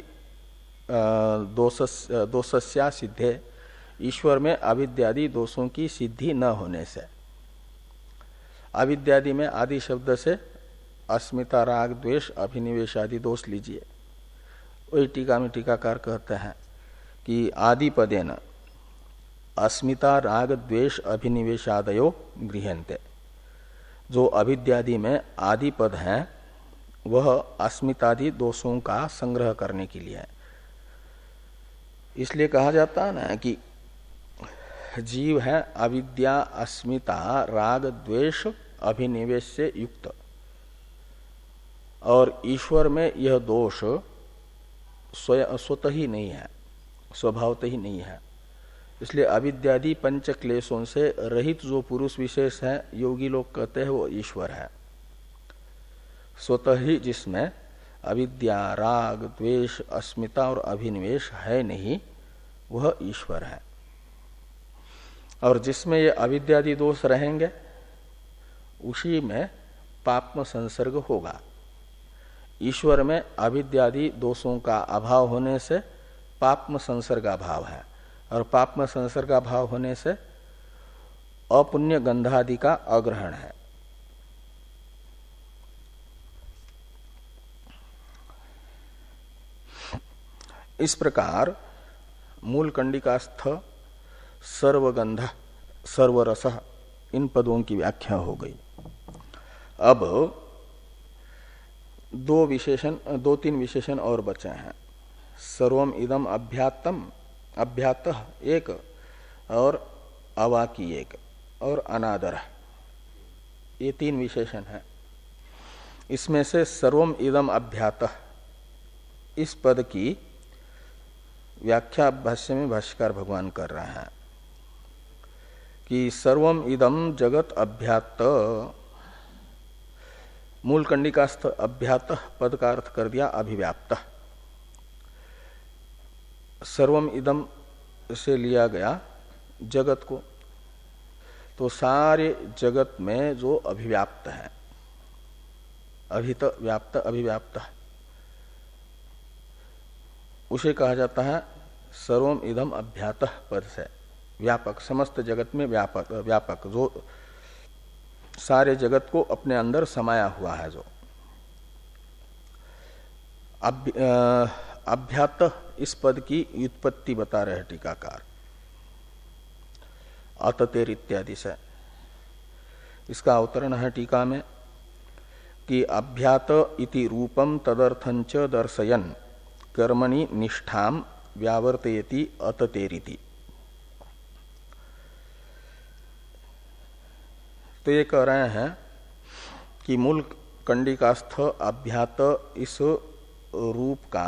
दोषस्या सिद्धे, ईश्वर में अविद्यादि दोषों की सिद्धि न होने से। अविद्यादि में आदि शब्द से अस्मिता राग द्वेष अभिनिवेश आदि दोष लीजिए। वही टीका में टीकाकार कहते हैं कि आदि पदेन अस्मिता राग द्वेष अभिनिवेशादयो गृह्यन्ते। जो अविद्यादि में आदि पद हैं वह अस्मितादि दोषों का संग्रह करने के लिए है। इसलिए कहा जाता है ना कि जीव है अविद्या अस्मिता राग द्वेष अभिनिवेश से युक्त, और ईश्वर में यह दोष स्वतः ही नहीं है, स्वभावतः ही नहीं है। इसलिए अविद्यादि पंच क्लेशों से रहित जो पुरुष विशेष है, योगी लोग कहते हैं वो ईश्वर है। स्वतः ही जिसमें अविद्या राग द्वेष अस्मिता और अभिनिवेश है नहीं, वह ईश्वर है। और जिसमें ये अविद्यादि दोष रहेंगे उसी में पापम संसर्ग होगा। ईश्वर में अविद्यादि दोषों का अभाव होने से पापम संसर्ग अभाव है, और पापम संसर्ग अभाव होने से अपुण्य गंधादि का अग्रहण है। इस प्रकार मूल कंडिकास्थ सर्वगंध सर्वरस इन पदों की व्याख्या हो गई। अब दो विशेषण दो तीन विशेषण और बचे हैं। सर्वम इदम अभ्यात्तम, अभ्यातः एक, और अवाकी एक, और अनादर, ये तीन विशेषण हैं। इसमें से सर्वम इदम अभ्यातः इस पद की व्याख्या भाष्य में भाष्यकार भगवान कर रहे हैं कि सर्वम इदम जगत अभ्यात, मूल कंडिकास्थ अभ्यात पद का अर्थ कर दिया अभिव्याप्त। सर्वम इदम से लिया गया जगत को, तो सारे जगत में जो अभिव्याप्त है, अभित व्याप्त अभिव्याप्त, उसे कहा जाता है सर्वम इदम अभ्यातः पद से व्यापक, समस्त जगत में व्यापक व्यापक जो सारे जगत को अपने अंदर समाया हुआ है। जो अभ्यात इस पद की व्युत्पत्ति बता रहे टीकाकार अततेर इत्यादि से। इसका अवतरण है टीका में कि अभ्यात इति रूपम तदर्थंच दर्शयन् कर्मणि निष्ठाम व्यावर्तयति अततेरिति। तो ये कह रहे हैं कि मूल कंडिकास्थ अभ्यात इस रूप का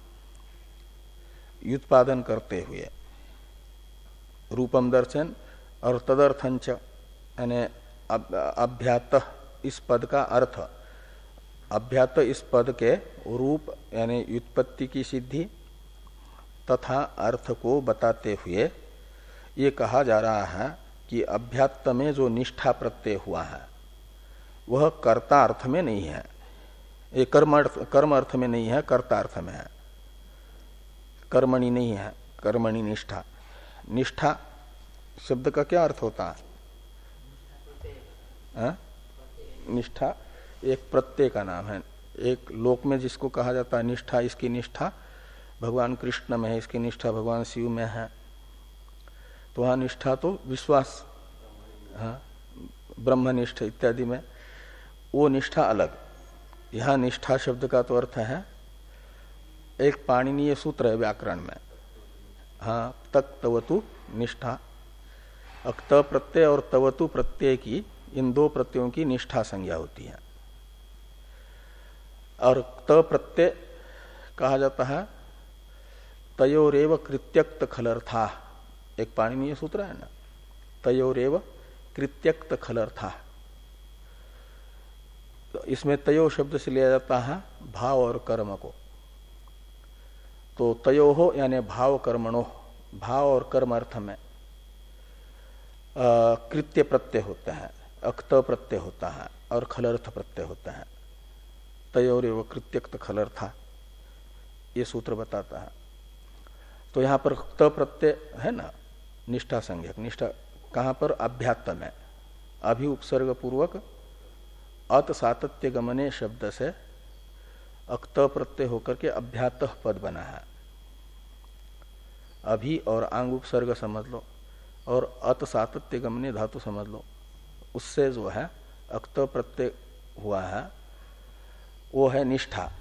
व्युत्पादन करते हुए रूपम दर्शन और तदर्थंच यानी अभ्यात इस पद का अर्थ, अभ्यात इस पद के रूप यानी व्युत्पत्ति की सिद्धि तथा अर्थ को बताते हुए ये कहा जा रहा है कि अभ्यात्त में जो निष्ठा प्रत्यय हुआ है वह कर्ता अर्थ में नहीं है, ये कर्म अर्थ कर्म अर्थ में नहीं है, कर्ता अर्थ में है। कर्मणि नहीं है, कर्मणि निष्ठा। निष्ठा शब्द का क्या अर्थ होता है? निष्ठा एक प्रत्यय का नाम है। एक लोक में जिसको कहा जाता है निष्ठा, इसकी निष्ठा भगवान कृष्ण में है, इसकी निष्ठा भगवान शिव में है। तो वहाँ निष्ठा तो विश्वास, हाँ, ब्रह्मनिष्ठ इत्यादि में वो निष्ठा अलग। यहाँ निष्ठा शब्द का तो अर्थ है एक पाणिनीय सूत्र है व्याकरण में, हाँ, तक तवतु निष्ठा। अक्त प्रत्यय और तवतु प्रत्यय की, इन दो प्रत्ययों की निष्ठा संज्ञा होती है। और त प्रत्यय कहा जाता है तयोरेव कृत्यक्त खलर्था, एक पाणिनीय सूत्र है ना, तयोरेव कृत्यक्त खलर्था। तो इसमें तयो शब्द से लिया जाता है भाव और कर्म को। तो तयो हो यानी भाव कर्मणो, भाव और कर्म अर्थ में कृत्य प्रत्यय होता है, अक्त प्रत्यय होता है और खलर्थ प्रत्यय होता है। तयोरेव कृत्यक्त खलर्था ये सूत्र बताता है। तो यहां पर त प्रत्यय है ना, निष्ठा संज्ञक। निष्ठा कहां पर? अभ्यात्त में। अभि उपसर्ग पूर्वक अत सातत्य गमने शब्द से अक्त प्रत्यय होकर के अभ्यात पद बना है। अभि और आंग उपसर्ग समझ लो और अत सातत्य गमने धातु समझ लो, उससे जो है अक्त प्रत्यय हुआ है वो है निष्ठा।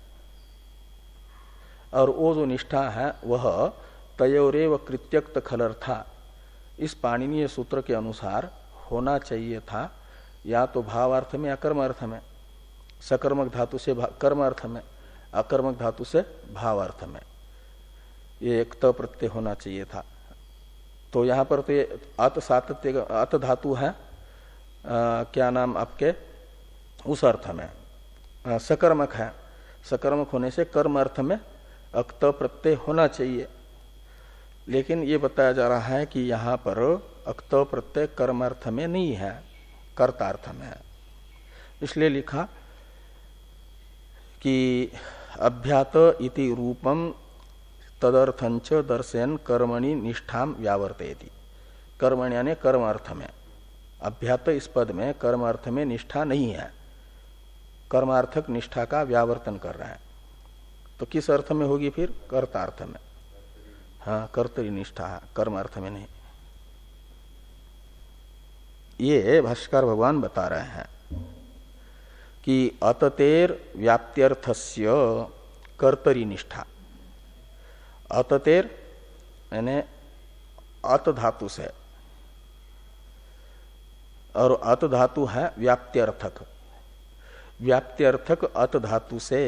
और वो जो निष्ठा है वह तयोरेव कृत्यक्त खलर्था, इस पाणिनीय सूत्र के अनुसार होना चाहिए था या तो भावार्थ में या कर्म अर्थ में। सकर्मक धातु से कर्म अर्थ में, अकर्मक धातु से भावार्थ में ये एक त प्रत्यय होना चाहिए था। तो यहां पर तो ये अत सातत्य अत धातु है आ, क्या नाम आपके उस अर्थ में आ, सकर्मक है। सकर्मक होने से कर्म अर्थ में अक्त प्रत्यय होना चाहिए, लेकिन ये बताया जा रहा है कि यहां पर अक्त प्रत्यय कर्म अर्थ में नहीं है, कर्तार्थ में है। इसलिए लिखा कि अभ्यात इति रूपम तदर्थंच दर्शयन कर्मणि निष्ठाम व्यावर्तयति। कर्मणि यानी कर्म अर्थ में, अभ्यात इस पद में कर्म अर्थ में निष्ठा नहीं है, कर्मार्थक निष्ठा का व्यावर्तन कर रहा है। तो किस अर्थ में होगी फिर? कर्तार्थ में। हाँ, कर्तरी निष्ठा है, कर्म अर्थ में नहीं। ये भाष्कर भगवान बता रहे हैं कि अततेर व्याप्त्यर्थस्य कर्तरी निष्ठा। अततेर यानी अत धातु से, और अत धातु है व्याप्त्यर्थक। व्याप्त्यर्थक अत धातु से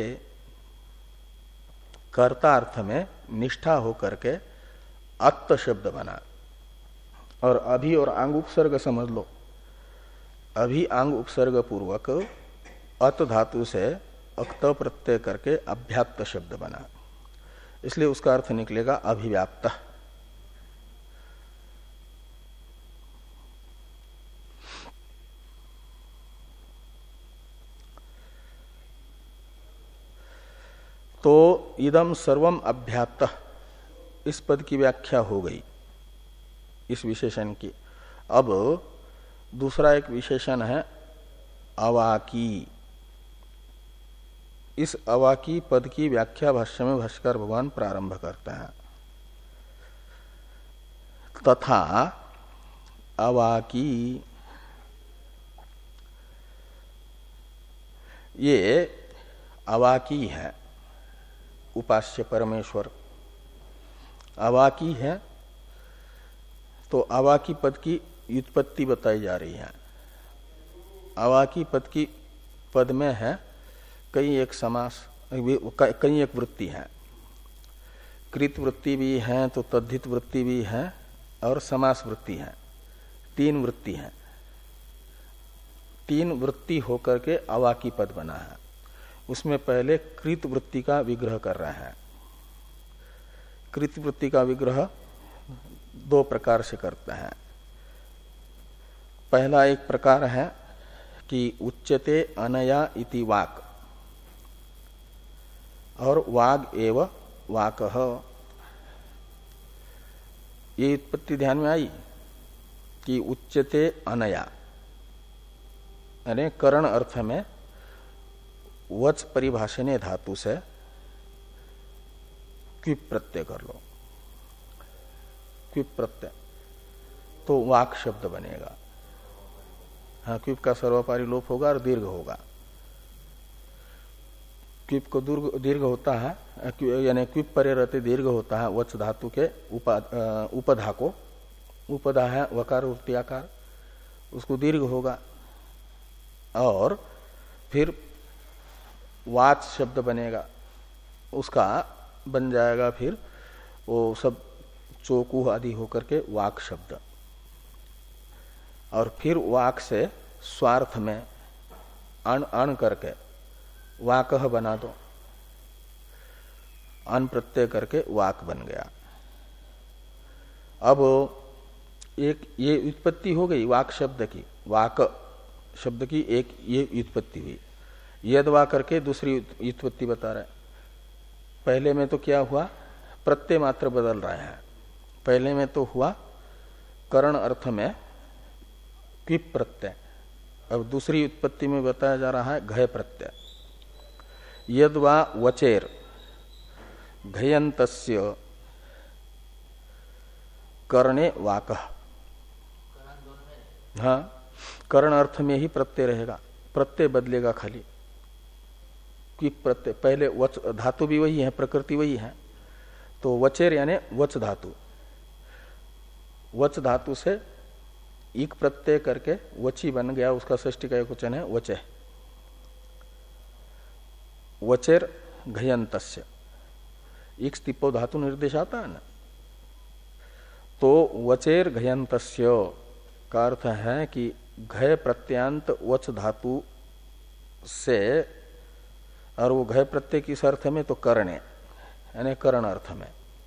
कर्ता अर्थ में निष्ठा होकर के अत्त शब्द बना। और अभि और आंग उपसर्ग समझ लो, अभि आंग उपसर्ग पूर्वक अत धातु से अक्त प्रत्यय करके अभ्याप्त शब्द बना, इसलिए उसका अर्थ निकलेगा अभिव्याप्त। तो इदम सर्वम अभ्याप्त, इस पद की व्याख्या हो गई इस विशेषण की। अब दूसरा एक विशेषण है अवाकी। इस अवाकी पद की व्याख्या भाष्य में भाष्कर भगवान प्रारंभ करते हैं। तथा अवाकी, ये अवाकी है उपास्य परमेश्वर, अवाकी है। तो अवाकी पद की व्युत्पत्ति बताई जा रही है। अवाकी पद की पद में है कई एक समास, कई एक वृत्ति है। कृत वृत्ति भी है, तो तद्धित वृत्ति भी है, और समास वृत्ति है। तीन वृत्ति है। तीन वृत्ति होकर के अवाकी पद बना है। उसमें पहले कृत वृत्ति का विग्रह कर रहा है। कृत वृत्ति का विग्रह दो प्रकार से करता है। पहला एक प्रकार है कि उच्यते अनया इति वाक, और वाग एव वाकः, ये उत्पत्ति ध्यान में आई कि उच्यते अनया यानी करण अर्थ में वच परिभाषणे धातु से क्विप प्रत्यय कर लो, क्विप प्रत्यय, तो वाक शब्द बनेगा। हाँ, क्विप का सर्वपारी लोप होगा और दीर्घ होगा। क्विप को दीर्घ होता है, यानी क्विप परे रहते दीर्घ होता है वच धातु के उपा उपधा को। उपधा है वकार वृत्ति आकार, उसको दीर्घ होगा। और फिर वाच शब्द बनेगा, उसका बन जाएगा फिर वो सब चोकू आदि होकर के वाक शब्द। और फिर वाक से स्वार्थ में अण अण करके वाकह बना दो, अन प्रत्यय करके वाक बन गया। अब एक ये व्युत्पत्ति हो गई वाक शब्द की, वाक शब्द की एक ये व्युत्पत्ति हुई। यदवा करके दूसरी व्युत्पत्ति बता रहा है। पहले में तो क्या हुआ, प्रत्यय मात्र बदल रहे हैं। पहले में तो हुआ करण अर्थ में क्विप प्रत्यय, अब दूसरी उत्पत्ति में बताया जा रहा है घय प्रत्यय। यद्वा वचेर घयंतस्य करणे वाकः, हाँ करण अर्थ में ही प्रत्यय रहेगा, प्रत्यय बदलेगा खाली। क्विप प्रत्यय, पहले वच धातु भी वही है, प्रकृति वही है, तो वचेर यानी वच धातु, वच धातु से इक प्रत्यय करके वची बन गया, उसका षष्ठी का एक वचन है वचे। वचेर घयंतस्य, इक स्तिपो धातु निर्देश आता है ना, तो वचेर घयंतस्य का अर्थ है कि घय प्रत्यांत वच धातु से, और वो घय प्रत्यय किस अर्थ में, तो करणे यानी करण अर्थ में।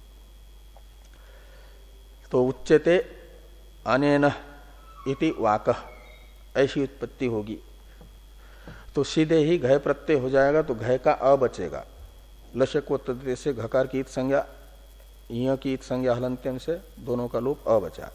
तो उच्यते अनेन इति वाकः, ऐसी उत्पत्ति होगी। तो सीधे ही घय प्रत्यय हो जाएगा, तो घय का अ बचेगा। लशक व तद्धित से घकार की इत संज्ञा, य की इत संज्ञा हलंत्यन से दोनों का लोप अ बचा।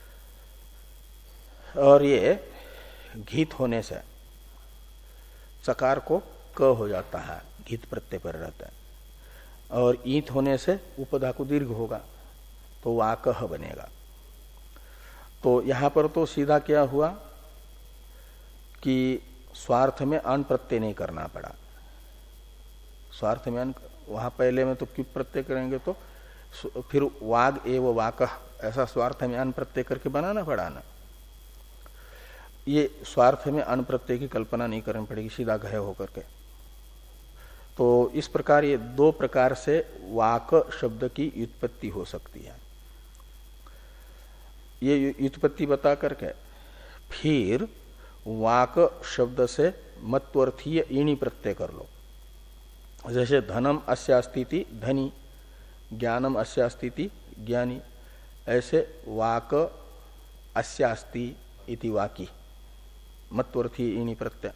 और ये घीत होने से चकार को क हो जाता है, घीत प्रत्यय पर रहता है, और ईत होने से उपधातु दीर्घ होगा, तो वाकह बनेगा। तो यहां पर तो सीधा क्या हुआ कि स्वार्थ में अन प्रत्यय नहीं करना पड़ा। स्वार्थ में अन, वहां पहले में तो क्यों प्रत्यय करेंगे, तो फिर वाग एव वाकह, ऐसा स्वार्थ में अन प्रत्यय करके बनाना पड़ा ना। ये स्वार्थ में अन प्रत्यय की कल्पना नहीं करनी पड़ेगी, सीधा घय होकर के। तो इस प्रकार ये दो प्रकार से वाक शब्द की व्युत्पत्ति हो सकती है। ये व्युत्पत्ति बता करके फिर वाक शब्द से मत्वर्थीय ईणी प्रत्यय कर लो। जैसे धनम अस्यास्ति धनी, ज्ञानम अस्यास्ति ज्ञानी, ऐसे वाक अस्यास्ति इति वाकी, मत्वर्थीय ईणी प्रत्यय।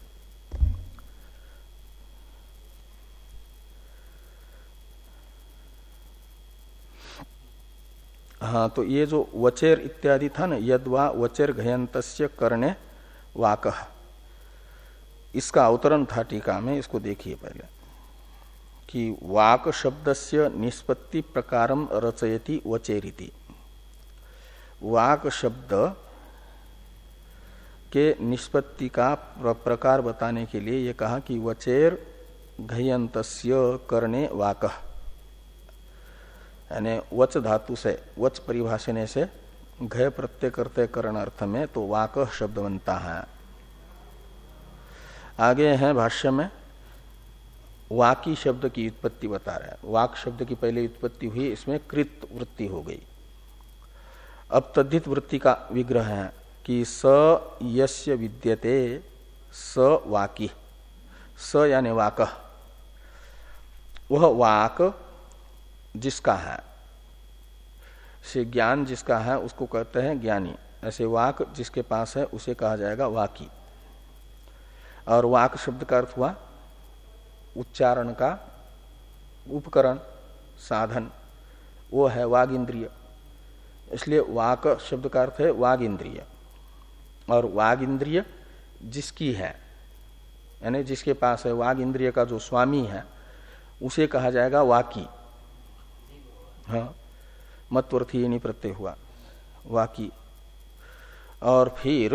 हाँ, तो ये जो वचेर इत्यादि था ना, यद्वा वचेर घयंतस्य करणे वाकः, इसका अवतरण था टीका में। इसको देखिए पहले कि वाक शब्दस्य निष्पत्ति प्रकारम रचयति वचेरिति। वाक शब्द के निष्पत्ति का प्रकार बताने के लिए ये कहा कि वचेर घयंतस्य करणे वाकः, यानी वच धातु से, वच परिभाषणे से घय प्रत्यय करते करण अर्थ में तो वाकः शब्द बनता है। आगे है भाष्य में वाकी शब्द की उत्पत्ति बता रहा है। वाक शब्द की पहले उत्पत्ति हुई, इसमें कृत वृत्ति हो गई। अब तद्धित वृत्ति का विग्रह है कि स यस्य विद्यते स वाकी, स यानी वाकः, वह वाक जिसका है, से ज्ञान जिसका है उसको कहते हैं ज्ञानी। ऐसे वाक जिसके पास है उसे कहा जाएगा वाकी। और वाक शब्द का अर्थ हुआ उच्चारण का उपकरण, साधन, वो है वाग इंद्रिय। इसलिए वाक शब्द का अर्थ है वाग इंद्रिय। और वाग इंद्रिय जिसकी है, यानी जिसके पास है, वाग इंद्रिय का जो स्वामी है उसे कहा जाएगा वाकी। हाँ, मत्वर्थी नहीं प्रत्यय हुआ वाकी। और फिर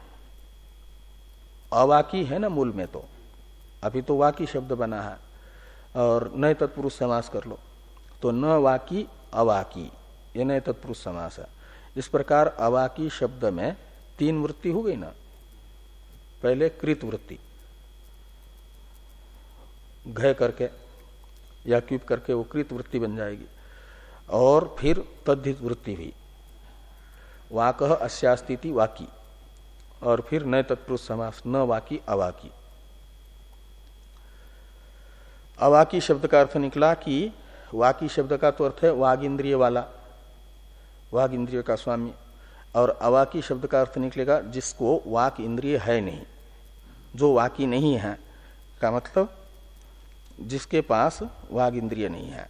अवाकी है ना मूल में, तो अभी तो वाकी शब्द बना है, और नए तत्पुरुष समास कर लो तो न वाकी अवाकी, ये नए तत्पुरुष समास है। इस प्रकार अवाकी शब्द में तीन वृत्ति हो गई ना। पहले कृत वृत्ति, घय करके या क्यूब करके वो कृत वृत्ति बन जाएगी। और फिर तद्धित वृत्ति हुई, वाकः अस्यास्ति वाकी, और फिर नए तत्पुरुष समास न वाकी अवाकी। अवाकी शब्द का अर्थ निकला कि वाकी शब्द का तो अर्थ है वाग इंद्रिय वाला, वाग इंद्रिय का स्वामी, और अवाकी शब्द का अर्थ निकलेगा जिसको वाक इंद्रिय है नहीं, जो वाकी नहीं है का मतलब जिसके पास वाग इंद्रिय नहीं है।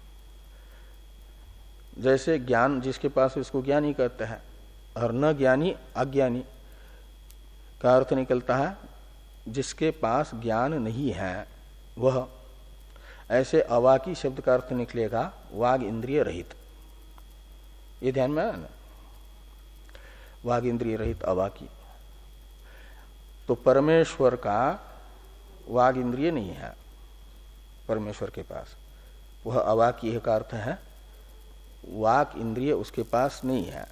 जैसे ज्ञान जिसके पास उसको ज्ञानी कहते हैं, और न ज्ञानी अज्ञानी का अर्थ निकलता है जिसके पास ज्ञान नहीं है वह। ऐसे अवाकी शब्द का अर्थ निकलेगा वाग इंद्रिय रहित। ये ध्यान में आया ना, वाग इंद्रिय रहित अवाकी। तो परमेश्वर का वाग इंद्रिय नहीं है, परमेश्वर के पास वह अवाकी का अर्थ है वाक इंद्रिय उसके पास नहीं है।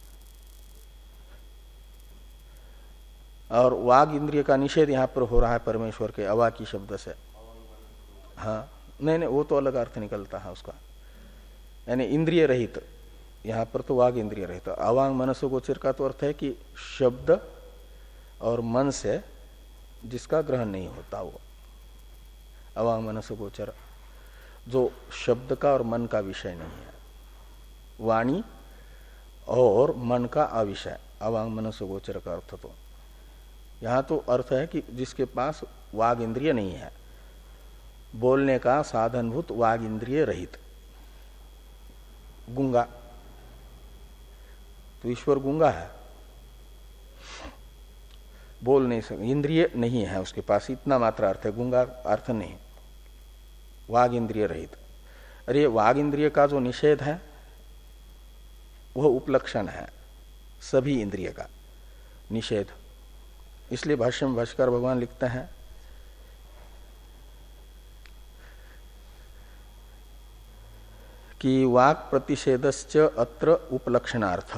और वाग इंद्रिय का निषेध यहां पर हो रहा है परमेश्वर के अवाकी शब्द से। हाँ नहीं नहीं, वो तो अलग अर्थ निकलता है उसका, यानी इंद्रिय रहित। यहां पर तो वाग इंद्रिय रहित। अवांग मनसो गोचर का तो अर्थ है कि शब्द और मन से जिसका ग्रहण नहीं होता वो अवांग मनसो गोचर, जो शब्द का और मन का विषय नहीं है, वाणी और मन का अविषय, अवांग मनसो गोचर का अर्थ। तो यहां तो अर्थ है कि जिसके पास वाग इंद्रिय नहीं है, बोलने का साधनभूत वाग इंद्रिय रहित, गूंगा। तो ईश्वर गूंगा है, बोल नहीं सकता, इंद्रिय नहीं है उसके पास, इतना मात्र अर्थ है, गूंगा अर्थ नहीं, वाग इंद्रिय रहित। अरे वाग इंद्रिय का जो निषेध है वह उपलक्षण है सभी इंद्रिय का निषेध। इसलिए भाष्य में भाष्यकार भगवान लिखते हैं कि वाक् प्रतिषेधश्च अत्र उपलक्षणार्थ।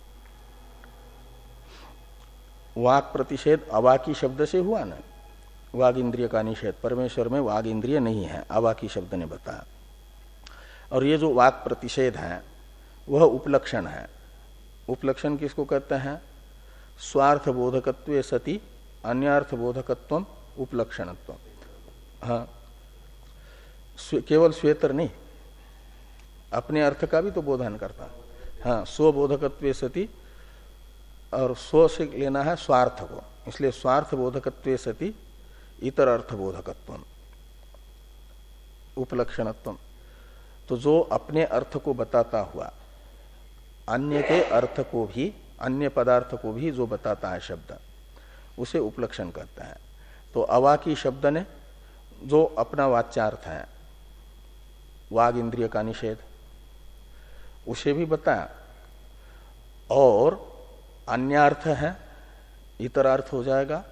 वाक् प्रतिषेध अवाकी शब्द से हुआ ना, वाग इंद्रिय का निषेध। परमेश्वर में वाग इंद्रिय नहीं है, अवाकी शब्द ने बताया। और ये जो वाक् प्रतिषेध है वह उपलक्षण है। उपलक्षण किसको कहते हैं? स्वार्थ बोधकत्वे सति अन्यार्थ बोधकत्वम उपलक्षणत्वम। हाँ, केवल श्वेतर नहीं, अपने अर्थ का भी तो बोधन करता है। हाँ, स्वबोधकत्वे सति, और स्व से लेना है स्वार्थ को, इसलिए स्वार्थ बोधकत्वे सति इतर अर्थ बोधकत्वम उपलक्षणत्वम। तो जो अपने अर्थ को बताता हुआ अन्य के अर्थ को भी, अन्य पदार्थ को भी जो बताता है शब्द, उसे उपलक्षण कहता है। तो अवाकी शब्द ने जो अपना वाच्यार्थ है, वाग इंद्रिय का निषेध, उसे भी बताया, और अन्यार्थ है, इतरार्थ हो जाएगा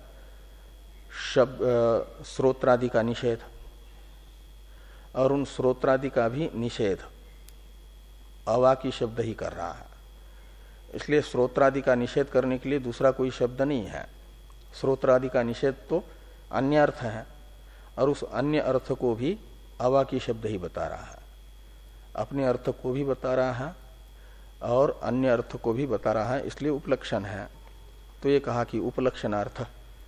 शब्द श्रोत्रादि का निषेध, और उन श्रोत्रादि का भी निषेध अवाकी शब्द ही कर रहा है। इसलिए श्रोत्रादि का निषेध करने के लिए दूसरा कोई शब्द नहीं है। श्रोत्रादि का निषेध तो अन्य अर्थ है, और उस अन्य अर्थ को भी अवाकी शब्द ही बता रहा है। अपने अर्थ को भी बता रहा है और अन्य अर्थ को भी बता रहा है, इसलिए उपलक्षण है। तो ये कहा कि उपलक्षणार्थ।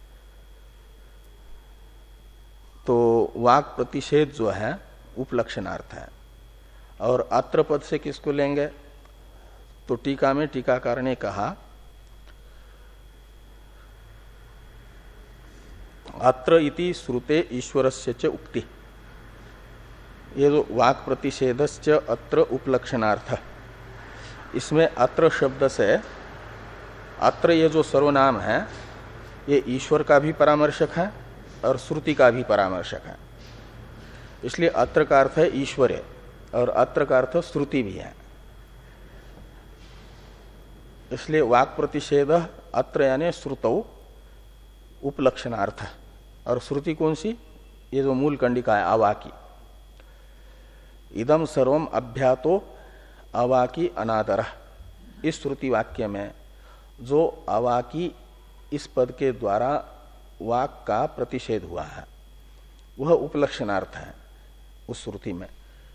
तो वाक् प्रतिषेध जो है उपलक्षणार्थ है। और अत्र पद से किसको लेंगे? तो टीका में टीकाकार ने कहा अत्र इति श्रुते ईश्वरस्य च उक्ति। ये जो वाक् प्रतिषेधश्च अत्र उपलक्षणार्थ, इसमें अत्र शब्द से, अत्र ये जो सर्वनाम है ये ईश्वर का भी परामर्शक है और श्रुति का भी परामर्शक है। इसलिए अत्र का अर्थ है ईश्वर, और अत्र का अर्थ श्रुति भी है। इसलिए वाक् प्रतिषेध अत्र यानी श्रुतौ उपलक्षणार्थ। और श्रुति कौन सी? ये जो मूल कंडिका है अवाकी। इदम सर्वम अभ्यातो अवाकी अनादर। इस श्रुति वाक्य में जो अवाकी इस पद के द्वारा वाक का प्रतिषेध हुआ है वह उपलक्षणार्थ है उस श्रुति में।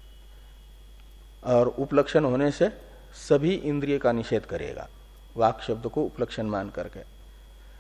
और उपलक्षण होने से सभी इंद्रिय का निषेध करेगा, वाक शब्द को उपलक्षण मान करके।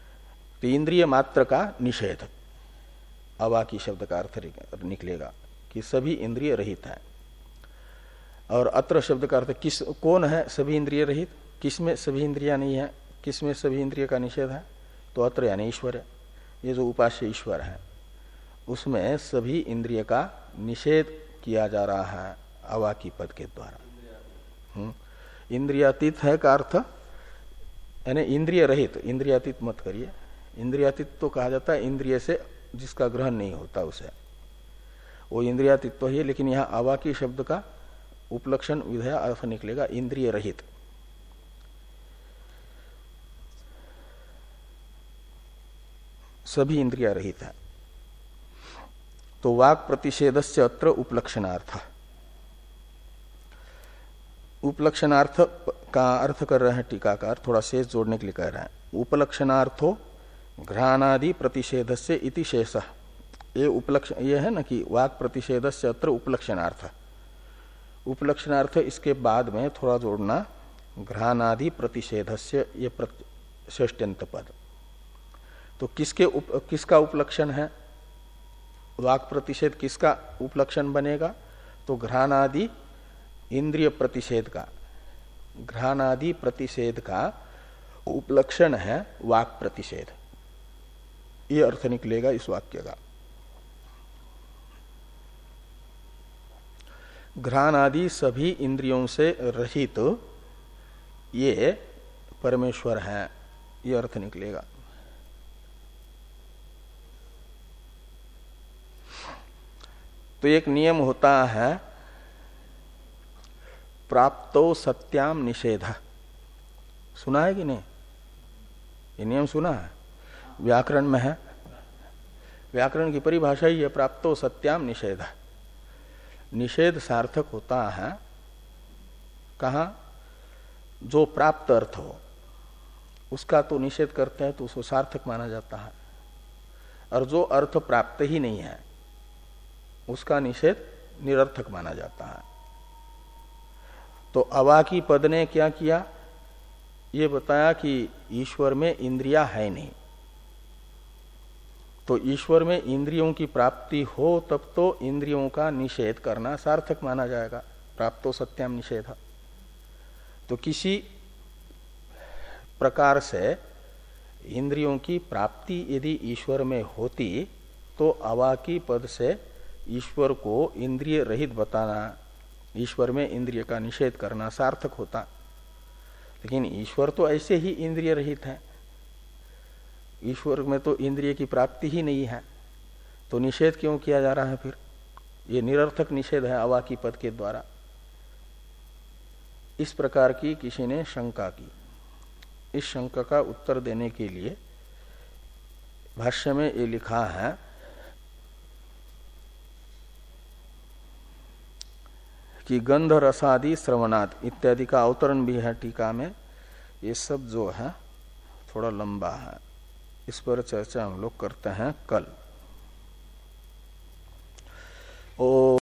तो इंद्रिय मात्र का निषेध अवाकी शब्द का अर्थ निकलेगा कि सभी इंद्रिय रहित है। और अत्र शब्द का अर्थ किस कौन है सभी इंद्रिय रहित, किसमें सभी इंद्रिया नहीं है, किसमें सभी इंद्रिय का निषेध है, तो अत्र यानी ईश्वर है। ये जो उपास्य ईश्वर है उसमें सभी इंद्रिय का निषेध किया जा रहा है अवाकी पद के द्वारा। हम्म इंद्रियातीत है का अर्थ यानी इंद्रिय रहित, इंद्रियातीत मत करिए। इंद्रियातीत तो कहा जाता है इंद्रिय से जिसका ग्रहण नहीं होता उसे, वो इंद्रियातीत तो है। लेकिन यहाँ अवाकी शब्द का उपलक्षण विधेय अर्थ निकलेगा इंद्रिय रहित। सभी इंद्रिया रहित है। तो वाक् प्रतिषेधस्य अत्र उपलक्षणार्थ, उपलक्षणार्थ का अर्थ कर रहे हैं टीकाकार, थोड़ा शेष जोड़ने के लिए कह रहे हैं। उपलक्षणार्थो घ्राणादि प्रतिषेधस्य इति शेषः। ये उपलक्षण ये है ना कि वाक् प्रतिषेधस्य अत्र उपलक्षणार्थ, उपलक्षणार्थ इसके बाद में थोड़ा जोड़ना घ्राणादि प्रतिषेधस्य ये षष्ट्यंत पद। तो किसके उप, किसका उपलक्षण है, वाक् प्रतिषेध किसका उपलक्षण बनेगा, तो घ्राणादि इंद्रिय प्रतिषेध का, घ्राणादि प्रतिषेध का उपलक्षण है वाक् प्रतिषेध। ये अर्थ निकलेगा इस वाक्य का। घ्राणादि सभी इंद्रियों से रहित ये परमेश्वर है, ये अर्थ निकलेगा। तो एक नियम होता है प्राप्तो सत्याम निषेध, सुना है कि नहीं? ये नियम सुना है, व्याकरण में है। व्याकरण की परिभाषा ही है प्राप्तो सत्याम निषेध। निषेध सार्थक होता है कहाँ, जो प्राप्त अर्थ हो उसका तो निषेध करते हैं तो उसको सार्थक माना जाता है, और जो अर्थ प्राप्त ही नहीं है उसका निषेध निरर्थक माना जाता है। तो अवाकी पद ने क्या किया, ये बताया कि ईश्वर में इंद्रिया है नहीं, तो ईश्वर में इंद्रियों की प्राप्ति हो तब तो इंद्रियों का निषेध करना सार्थक माना जाएगा, प्राप्तो सत्याम निषेध। तो किसी प्रकार से इंद्रियों की प्राप्ति यदि ईश्वर में होती तो अवाकी पद से ईश्वर को इंद्रिय रहित बताना, ईश्वर में इंद्रिय का निषेध करना सार्थक होता। लेकिन ईश्वर तो ऐसे ही इंद्रिय रहित है, ईश्वर में तो इंद्रिय की प्राप्ति ही नहीं है, तो निषेध क्यों किया जा रहा है फिर? ये निरर्थक निषेध है अवाकी पद के द्वारा। इस प्रकार की किसी ने शंका की। इस शंका का उत्तर देने के लिए भाष्य में ये लिखा है कि गंध रसादि श्रवणात् इत्यादि का अवतरण भी है टीका में। ये सब जो है थोड़ा लंबा है, इस पर चर्चा हम लोग करते हैं कल। ओ